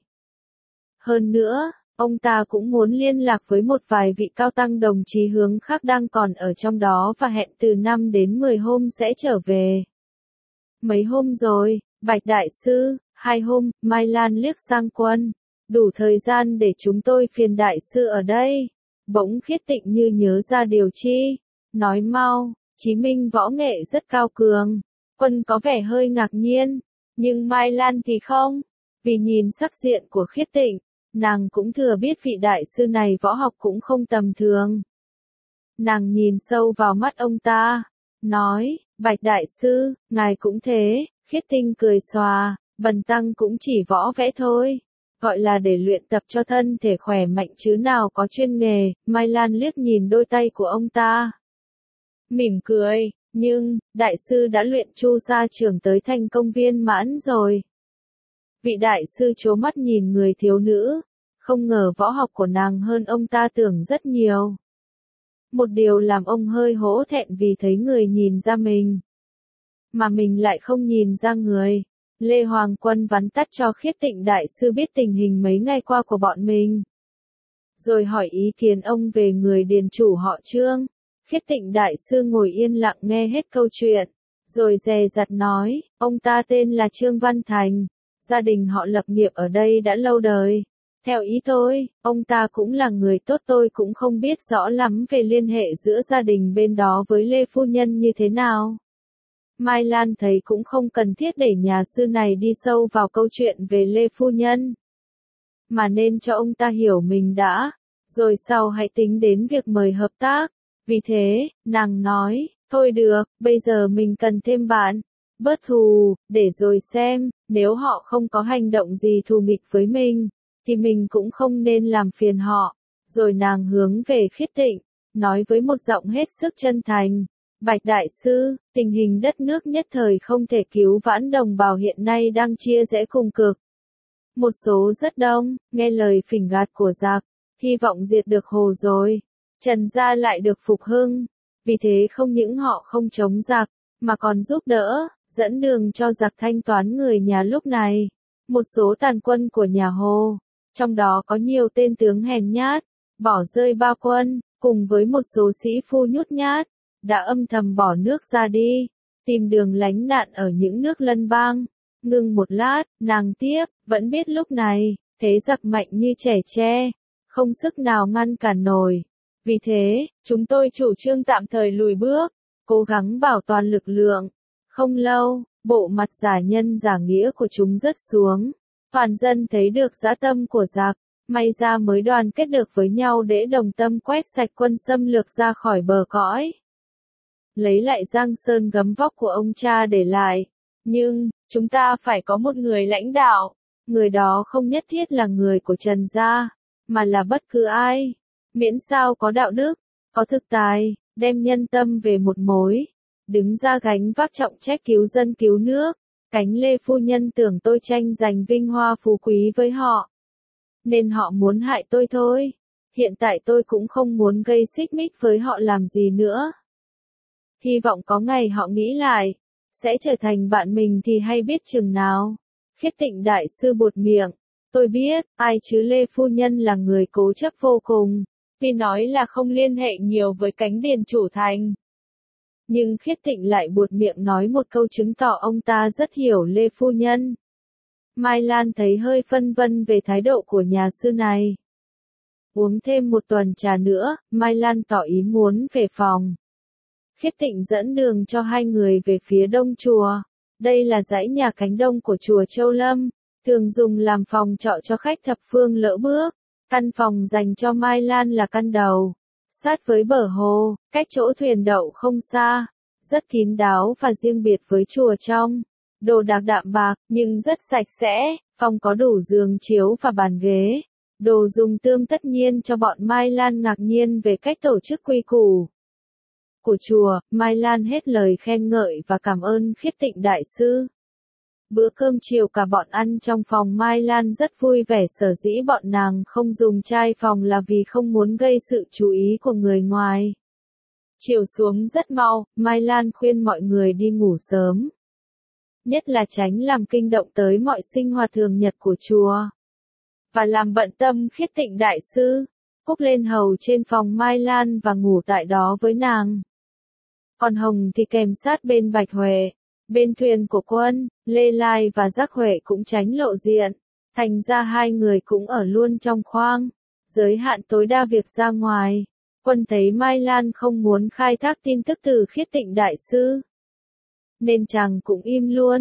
Hơn nữa, ông ta cũng muốn liên lạc với một vài vị cao tăng đồng chí hướng khác đang còn ở trong đó và hẹn từ năm đến mười hôm sẽ trở về. Mấy hôm rồi, Bạch đại sư, hai hôm, Mai Lan liếc sang Quân. Đủ thời gian để chúng tôi phiền đại sư ở đây. Bỗng Khiết Tịnh như nhớ ra điều chi. Nói mau, Chí Minh võ nghệ rất cao cường. Quân có vẻ hơi ngạc nhiên, nhưng Mai Lan thì không. Vì nhìn sắc diện của Khiết Tịnh, nàng cũng thừa biết vị đại sư này võ học cũng không tầm thường. Nàng nhìn sâu vào mắt ông ta, nói, Bạch đại sư, ngài cũng thế. Khiết Tinh cười xòa, bần tăng cũng chỉ võ vẽ thôi. Gọi là để luyện tập cho thân thể khỏe mạnh chứ nào có chuyên nghề. Mai Lan liếc nhìn đôi tay của ông ta, mỉm cười, nhưng, đại sư đã luyện Chu Sa Trường tới thành công viên mãn rồi. Vị đại sư trố mắt nhìn người thiếu nữ, không ngờ võ học của nàng hơn ông ta tưởng rất nhiều. Một điều làm ông hơi hổ thẹn vì thấy người nhìn ra mình, mà mình lại không nhìn ra người. Lê Hoàng Quân vắn tắt cho Khiết Tịnh đại sư biết tình hình mấy ngày qua của bọn mình, rồi hỏi ý kiến ông về người điền chủ họ Trương. Khiết Tịnh đại sư ngồi yên lặng nghe hết câu chuyện, rồi dè dặt nói, ông ta tên là Trương Văn Thành, gia đình họ lập nghiệp ở đây đã lâu đời. Theo ý tôi, ông ta cũng là người tốt, tôi cũng không biết rõ lắm về liên hệ giữa gia đình bên đó với Lê Phu Nhân như thế nào. Mai Lan thấy cũng không cần thiết để nhà sư này đi sâu vào câu chuyện về Lê Phu Nhân, mà nên cho ông ta hiểu mình đã, rồi sau hãy tính đến việc mời hợp tác. Vì thế, nàng nói, thôi được, bây giờ mình cần thêm bạn, bớt thù, để rồi xem, nếu họ không có hành động gì thù nghịch với mình, thì mình cũng không nên làm phiền họ. Rồi nàng hướng về Khiết Tịnh, nói với một giọng hết sức chân thành, Bạch đại sư, tình hình đất nước nhất thời không thể cứu vãn, đồng bào hiện nay đang chia rẽ cùng cực. Một số rất đông, nghe lời phỉnh gạt của giặc, hy vọng diệt được Hồ rồi, Trần gia lại được phục hưng. Vì thế không những họ không chống giặc, mà còn giúp đỡ, dẫn đường cho giặc thanh toán người nhà lúc này. Một số tàn quân của nhà Hồ, trong đó có nhiều tên tướng hèn nhát, bỏ rơi ba quân, cùng với một số sĩ phu nhút nhát, đã âm thầm bỏ nước ra đi, tìm đường lánh nạn ở những nước lân bang. Ngừng một lát, nàng tiếp, vẫn biết lúc này, thế giặc mạnh như trẻ tre, không sức nào ngăn cản nổi. Vì thế, chúng tôi chủ trương tạm thời lùi bước, cố gắng bảo toàn lực lượng. Không lâu, bộ mặt giả nhân giả nghĩa của chúng rớt xuống. Toàn dân thấy được dã tâm của giặc, may ra mới đoàn kết được với nhau để đồng tâm quét sạch quân xâm lược ra khỏi bờ cõi. Lấy lại Giang Sơn gấm vóc của ông cha để lại. Nhưng, chúng ta phải có một người lãnh đạo. Người đó không nhất thiết là người của Trần gia, mà là bất cứ ai. Miễn sao có đạo đức, có thực tài, đem nhân tâm về một mối, đứng ra gánh vác trọng trách cứu dân cứu nước. Cánh Lê Phu Nhân tưởng tôi tranh giành vinh hoa phú quý với họ, nên họ muốn hại tôi thôi. Hiện tại tôi cũng không muốn gây xích mích với họ làm gì nữa. Hy vọng có ngày họ nghĩ lại, sẽ trở thành bạn mình thì hay biết chừng nào. Khiết Tịnh đại sư buột miệng, tôi biết, ai chứ Lê Phu Nhân là người cố chấp vô cùng, vì nói là không liên hệ nhiều với cánh điền chủ thành. Nhưng Khiết Tịnh lại buột miệng nói một câu chứng tỏ ông ta rất hiểu Lê Phu Nhân. Mai Lan thấy hơi phân vân về thái độ của nhà sư này. Uống thêm một tuần trà nữa, Mai Lan tỏ ý muốn về phòng. Khiết Tịnh dẫn đường cho hai người về phía đông chùa. Đây là dãy nhà cánh đông của chùa Châu Lâm, thường dùng làm phòng trọ cho khách thập phương lỡ bước. Căn phòng dành cho Mai Lan là căn đầu, sát với bờ hồ, cách chỗ thuyền đậu không xa, rất kín đáo và riêng biệt với chùa trong. Đồ đạc đạm bạc, nhưng rất sạch sẽ, phòng có đủ giường chiếu và bàn ghế. Đồ dùng tươm tất nhiên cho bọn Mai Lan ngạc nhiên về cách tổ chức quy củ của chùa. Mai Lan hết lời khen ngợi và cảm ơn Khiết Tịnh đại sư. Bữa cơm chiều cả bọn ăn trong phòng Mai Lan rất vui vẻ, sở dĩ bọn nàng không dùng chai phòng là vì không muốn gây sự chú ý của người ngoài. Chiều xuống rất mau, Mai Lan khuyên mọi người đi ngủ sớm, nhất là tránh làm kinh động tới mọi sinh hoạt thường nhật của chùa, và làm bận tâm Khiết Tịnh đại sư. Cúc lên hầu trên phòng Mai Lan và ngủ tại đó với nàng. Còn Hồng thì kèm sát bên Bạch Huệ. Bên thuyền của quân, Lê Lai và Giác Huệ cũng tránh lộ diện. Thành ra hai người cũng ở luôn trong khoang, giới hạn tối đa việc ra ngoài. Quân thấy Mai Lan không muốn khai thác tin tức từ Khiết Tịnh đại sư, nên chàng cũng im luôn.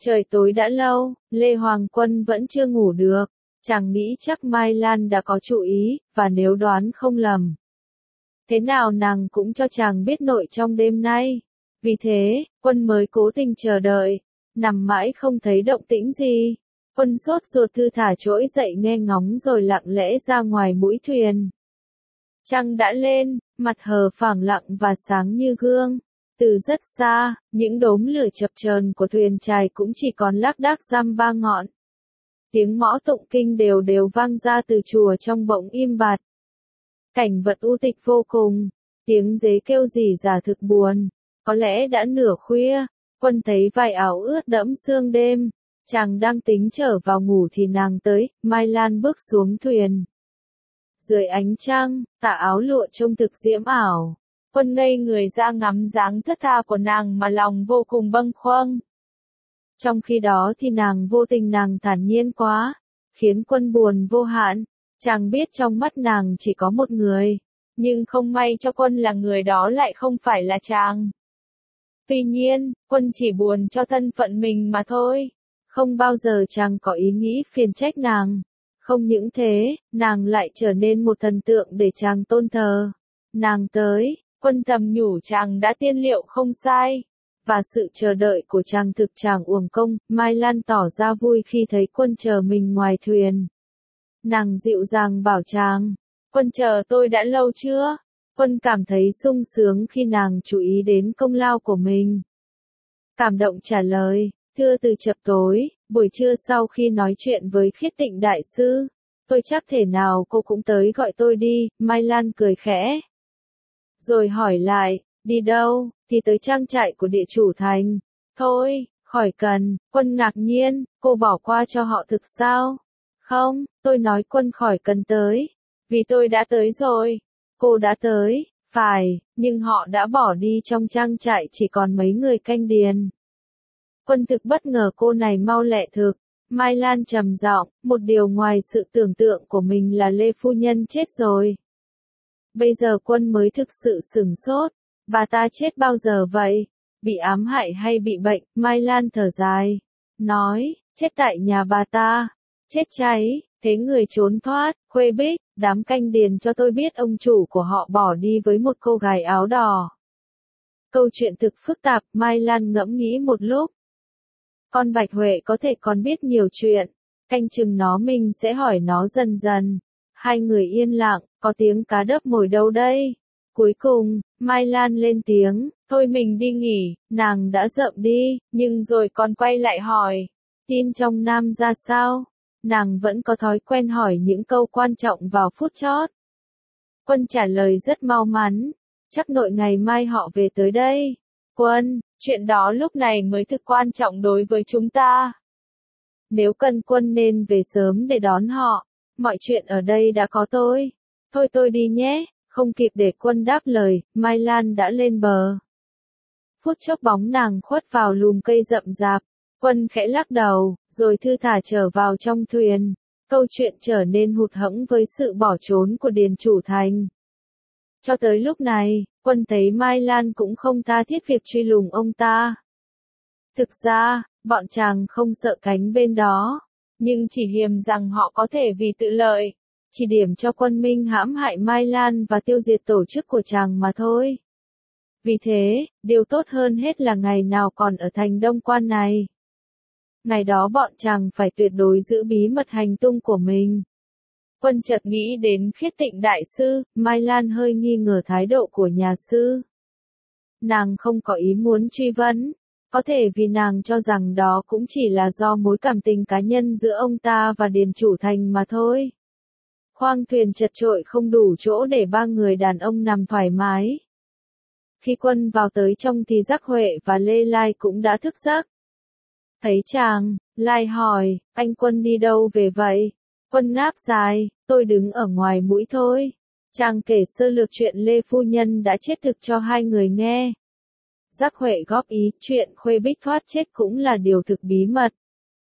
Trời tối đã lâu, Lê Hoàng Quân vẫn chưa ngủ được. Chàng nghĩ chắc Mai Lan đã có chủ ý, và nếu đoán không lầm, thế nào nàng cũng cho chàng biết nội trong đêm nay. Vì thế, Quân mới cố tình chờ đợi, nằm mãi không thấy động tĩnh gì. Quân sốt ruột thư thả trỗi dậy nghe ngóng rồi lặng lẽ ra ngoài mũi thuyền. Trăng đã lên, mặt hờ phẳng lặng và sáng như gương. Từ rất xa, những đốm lửa chập chờn của thuyền chài cũng chỉ còn lác đác dăm ba ngọn. Tiếng mõ tụng kinh đều đều vang ra từ chùa trong bỗng im bặt. Cảnh vật u tịch vô cùng, tiếng dế kêu rỉ rả thực buồn. Có lẽ đã nửa khuya, Quân thấy vài áo ướt đẫm sương đêm. Chàng đang tính trở vào ngủ thì nàng tới, Mai Lan bước xuống thuyền. Dưới ánh trăng, tà áo lụa trông thực diễm ảo. Quân ngây người ra ngắm dáng thướt tha của nàng mà lòng vô cùng bâng khuâng. Trong khi đó thì nàng vô tình nàng thản nhiên quá, khiến Quân buồn vô hạn. Chàng biết trong mắt nàng chỉ có một người, nhưng không may cho Quân là người đó lại không phải là chàng. Tuy nhiên, Quân chỉ buồn cho thân phận mình mà thôi. Không bao giờ chàng có ý nghĩ phiền trách nàng. Không những thế, nàng lại trở nên một thần tượng để chàng tôn thờ. Nàng tới, Quân thầm nhủ chàng đã tiên liệu không sai. Và sự chờ đợi của chàng thực chàng uổng công. Mai Lan tỏ ra vui khi thấy Quân chờ mình ngoài thuyền. Nàng dịu dàng bảo chàng, Quân chờ tôi đã lâu chưa? Quân cảm thấy sung sướng khi nàng chú ý đến công lao của mình. Cảm động trả lời, thưa từ chập tối, buổi trưa sau khi nói chuyện với Khiết Tịnh Đại Sư, tôi chắc thể nào cô cũng tới gọi tôi đi. Mai Lan cười khẽ. Rồi hỏi lại, đi đâu, thì tới trang trại của địa chủ thành. Thôi, khỏi cần. Quân ngạc nhiên, cô bỏ qua cho họ thực sao? Không, tôi nói Quân khỏi cần tới. Vì tôi đã tới rồi. Cô đã tới, phải, nhưng họ đã bỏ đi trong trang trại chỉ còn mấy người canh điền. Quân thực bất ngờ cô này mau lẹ thực. Mai Lan trầm giọng, một điều ngoài sự tưởng tượng của mình là Lê Phu Nhân chết rồi. Bây giờ Quân mới thực sự sửng sốt. Bà ta chết bao giờ vậy? Bị ám hại hay bị bệnh? Mai Lan thở dài. Nói, chết tại nhà bà ta. Chết cháy, thế người trốn thoát. Khuê Bích, đám canh điền cho tôi biết ông chủ của họ bỏ đi với một cô gái áo đỏ. Câu chuyện thực phức tạp, Mai Lan ngẫm nghĩ một lúc. Con Bạch Huệ có thể còn biết nhiều chuyện. Canh chừng nó mình sẽ hỏi nó dần dần. Hai người yên lặng, có tiếng cá đớp mồi đâu đây? Cuối cùng, Mai Lan lên tiếng, thôi mình đi nghỉ. Nàng đã rợm đi, nhưng rồi còn quay lại hỏi. Tin trong Nam ra sao? Nàng vẫn có thói quen hỏi những câu quan trọng vào phút chót. Quân trả lời rất mau mắn. Chắc nội ngày mai họ về tới đây. Quân, chuyện đó lúc này mới thực quan trọng đối với chúng ta. Nếu cần Quân nên về sớm để đón họ. Mọi chuyện ở đây đã có tôi. Thôi tôi đi nhé. Không kịp để Quân đáp lời, Mai Lan đã lên bờ. Phút chốc bóng nàng khuất vào lùm cây rậm rạp. Quân khẽ lắc đầu, rồi thư thả trở vào trong thuyền. Câu chuyện trở nên hụt hẫng với sự bỏ trốn của điền chủ thành. Cho tới lúc này, Quân thấy Mai Lan cũng không tha thiết việc truy lùng ông ta. Thực ra, bọn chàng không sợ cánh bên đó, nhưng chỉ hiềm rằng họ có thể vì tự lợi, chỉ điểm cho Quân minh hãm hại Mai Lan và tiêu diệt tổ chức của chàng mà thôi. Vì thế, điều tốt hơn hết là ngày nào còn ở thành Đông Quan này. Ngày đó bọn chàng phải tuyệt đối giữ bí mật hành tung của mình. Quân chợt nghĩ đến Khiết Tịnh Đại Sư. Mai Lan hơi nghi ngờ thái độ của nhà sư. Nàng không có ý muốn truy vấn, có thể vì nàng cho rằng đó cũng chỉ là do mối cảm tình cá nhân giữa ông ta và điền chủ thành mà thôi. Khoang thuyền chật chội không đủ chỗ để ba người đàn ông nằm thoải mái. Khi Quân vào tới trong thì Giác Huệ và Lê Lai cũng đã thức giấc. Thấy chàng, Lai hỏi, anh Quân đi đâu về vậy? Quân ngáp dài, tôi đứng ở ngoài mũi thôi. Chàng kể sơ lược chuyện Lê Phu Nhân đã chết thực cho hai người nghe. Giác Huệ góp ý, chuyện Khuê Bích thoát chết cũng là điều thực bí mật.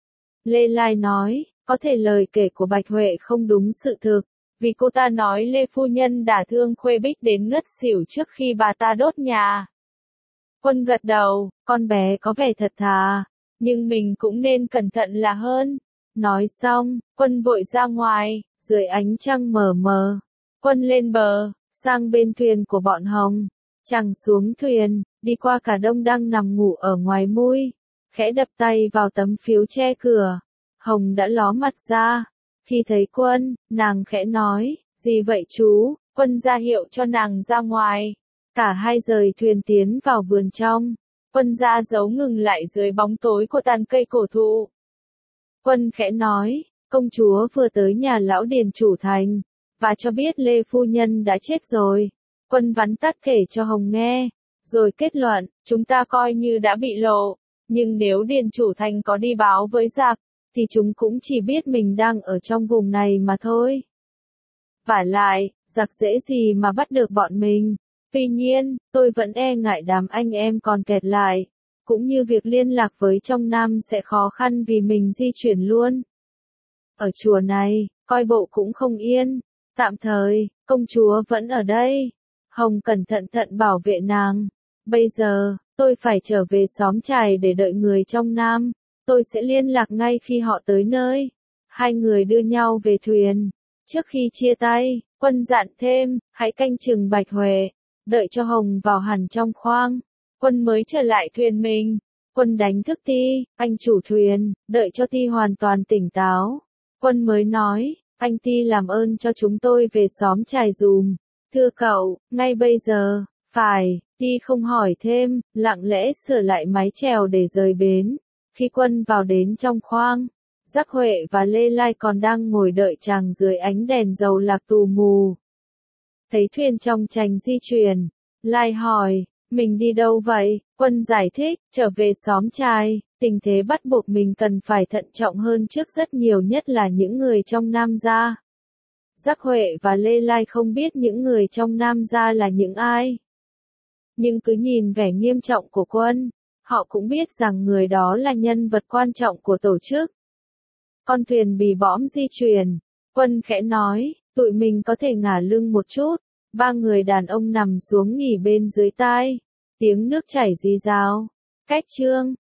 Lê Lai nói, có thể lời kể của Bạch Huệ không đúng sự thực, vì cô ta nói Lê Phu Nhân đả thương Khuê Bích đến ngất xỉu trước khi bà ta đốt nhà. Quân gật đầu, con bé có vẻ thật thà. nhưng mình cũng nên cẩn thận là hơn. Nói xong, Quân vội ra ngoài, dưới ánh trăng mờ mờ. Quân lên bờ, sang bên thuyền của bọn Hồng. Chàng xuống thuyền, đi qua cả Đông đang nằm ngủ ở ngoài mui, khẽ đập tay vào tấm phiếu che cửa. Hồng đã ló mặt ra. Khi thấy Quân, nàng khẽ nói, gì vậy chú? Quân ra hiệu cho nàng ra ngoài. Cả hai rời thuyền tiến vào vườn trong. Quân ra giấu ngừng lại dưới bóng tối của tàn cây cổ thụ. Quân khẽ nói, công chúa vừa tới nhà lão điền chủ thành, và cho biết Lê Phu Nhân đã chết rồi. Quân vắn tắt kể cho Hồng nghe, rồi kết luận, chúng ta coi như đã bị lộ, nhưng nếu điền chủ thành có đi báo với giặc, thì chúng cũng chỉ biết mình đang ở trong vùng này mà thôi. Vả lại, giặc dễ gì mà bắt được bọn mình. Tuy nhiên, tôi vẫn e ngại đám anh em còn kẹt lại, cũng như việc liên lạc với trong Nam sẽ khó khăn vì mình di chuyển luôn. Ở chùa này, coi bộ cũng không yên. Tạm thời, công chúa vẫn ở đây. Hồng cẩn thận thận bảo vệ nàng. Bây giờ, tôi phải trở về xóm chài để đợi người trong Nam. Tôi sẽ liên lạc ngay khi họ tới nơi. Hai người đưa nhau về thuyền. Trước khi chia tay, Quân dặn thêm, hãy canh chừng Bạch Huệ, đợi cho Hồng vào hẳn trong khoang. Quân mới trở lại thuyền mình. Quân đánh thức Ti, anh chủ thuyền, đợi cho Ti hoàn toàn tỉnh táo. Quân mới nói, anh Ti làm ơn cho chúng tôi về xóm chài dùm. Thưa cậu, ngay bây giờ, phải. Ti không hỏi thêm, lặng lẽ sửa lại mái chèo để rời bến. Khi Quân vào đến trong khoang, Giác Huệ và Lê Lai còn đang ngồi đợi chàng dưới ánh đèn dầu lạc tù mù. Thấy thuyền trong chành di chuyển, Lai hỏi, mình đi đâu vậy? Quân giải thích, trở về xóm chài, tình thế bắt buộc mình cần phải thận trọng hơn trước rất nhiều, nhất là những người trong Nam gia. Giác Huệ và Lê Lai không biết những người trong Nam gia là những ai. Nhưng cứ nhìn vẻ nghiêm trọng của Quân, họ cũng biết rằng người đó là nhân vật quan trọng của tổ chức. Con thuyền bì bõm di chuyển. Quân khẽ nói, tụi mình có thể ngả lưng một chút. Ba người đàn ông nằm xuống nghỉ bên dưới tai. Tiếng nước chảy rì rào. Cách chương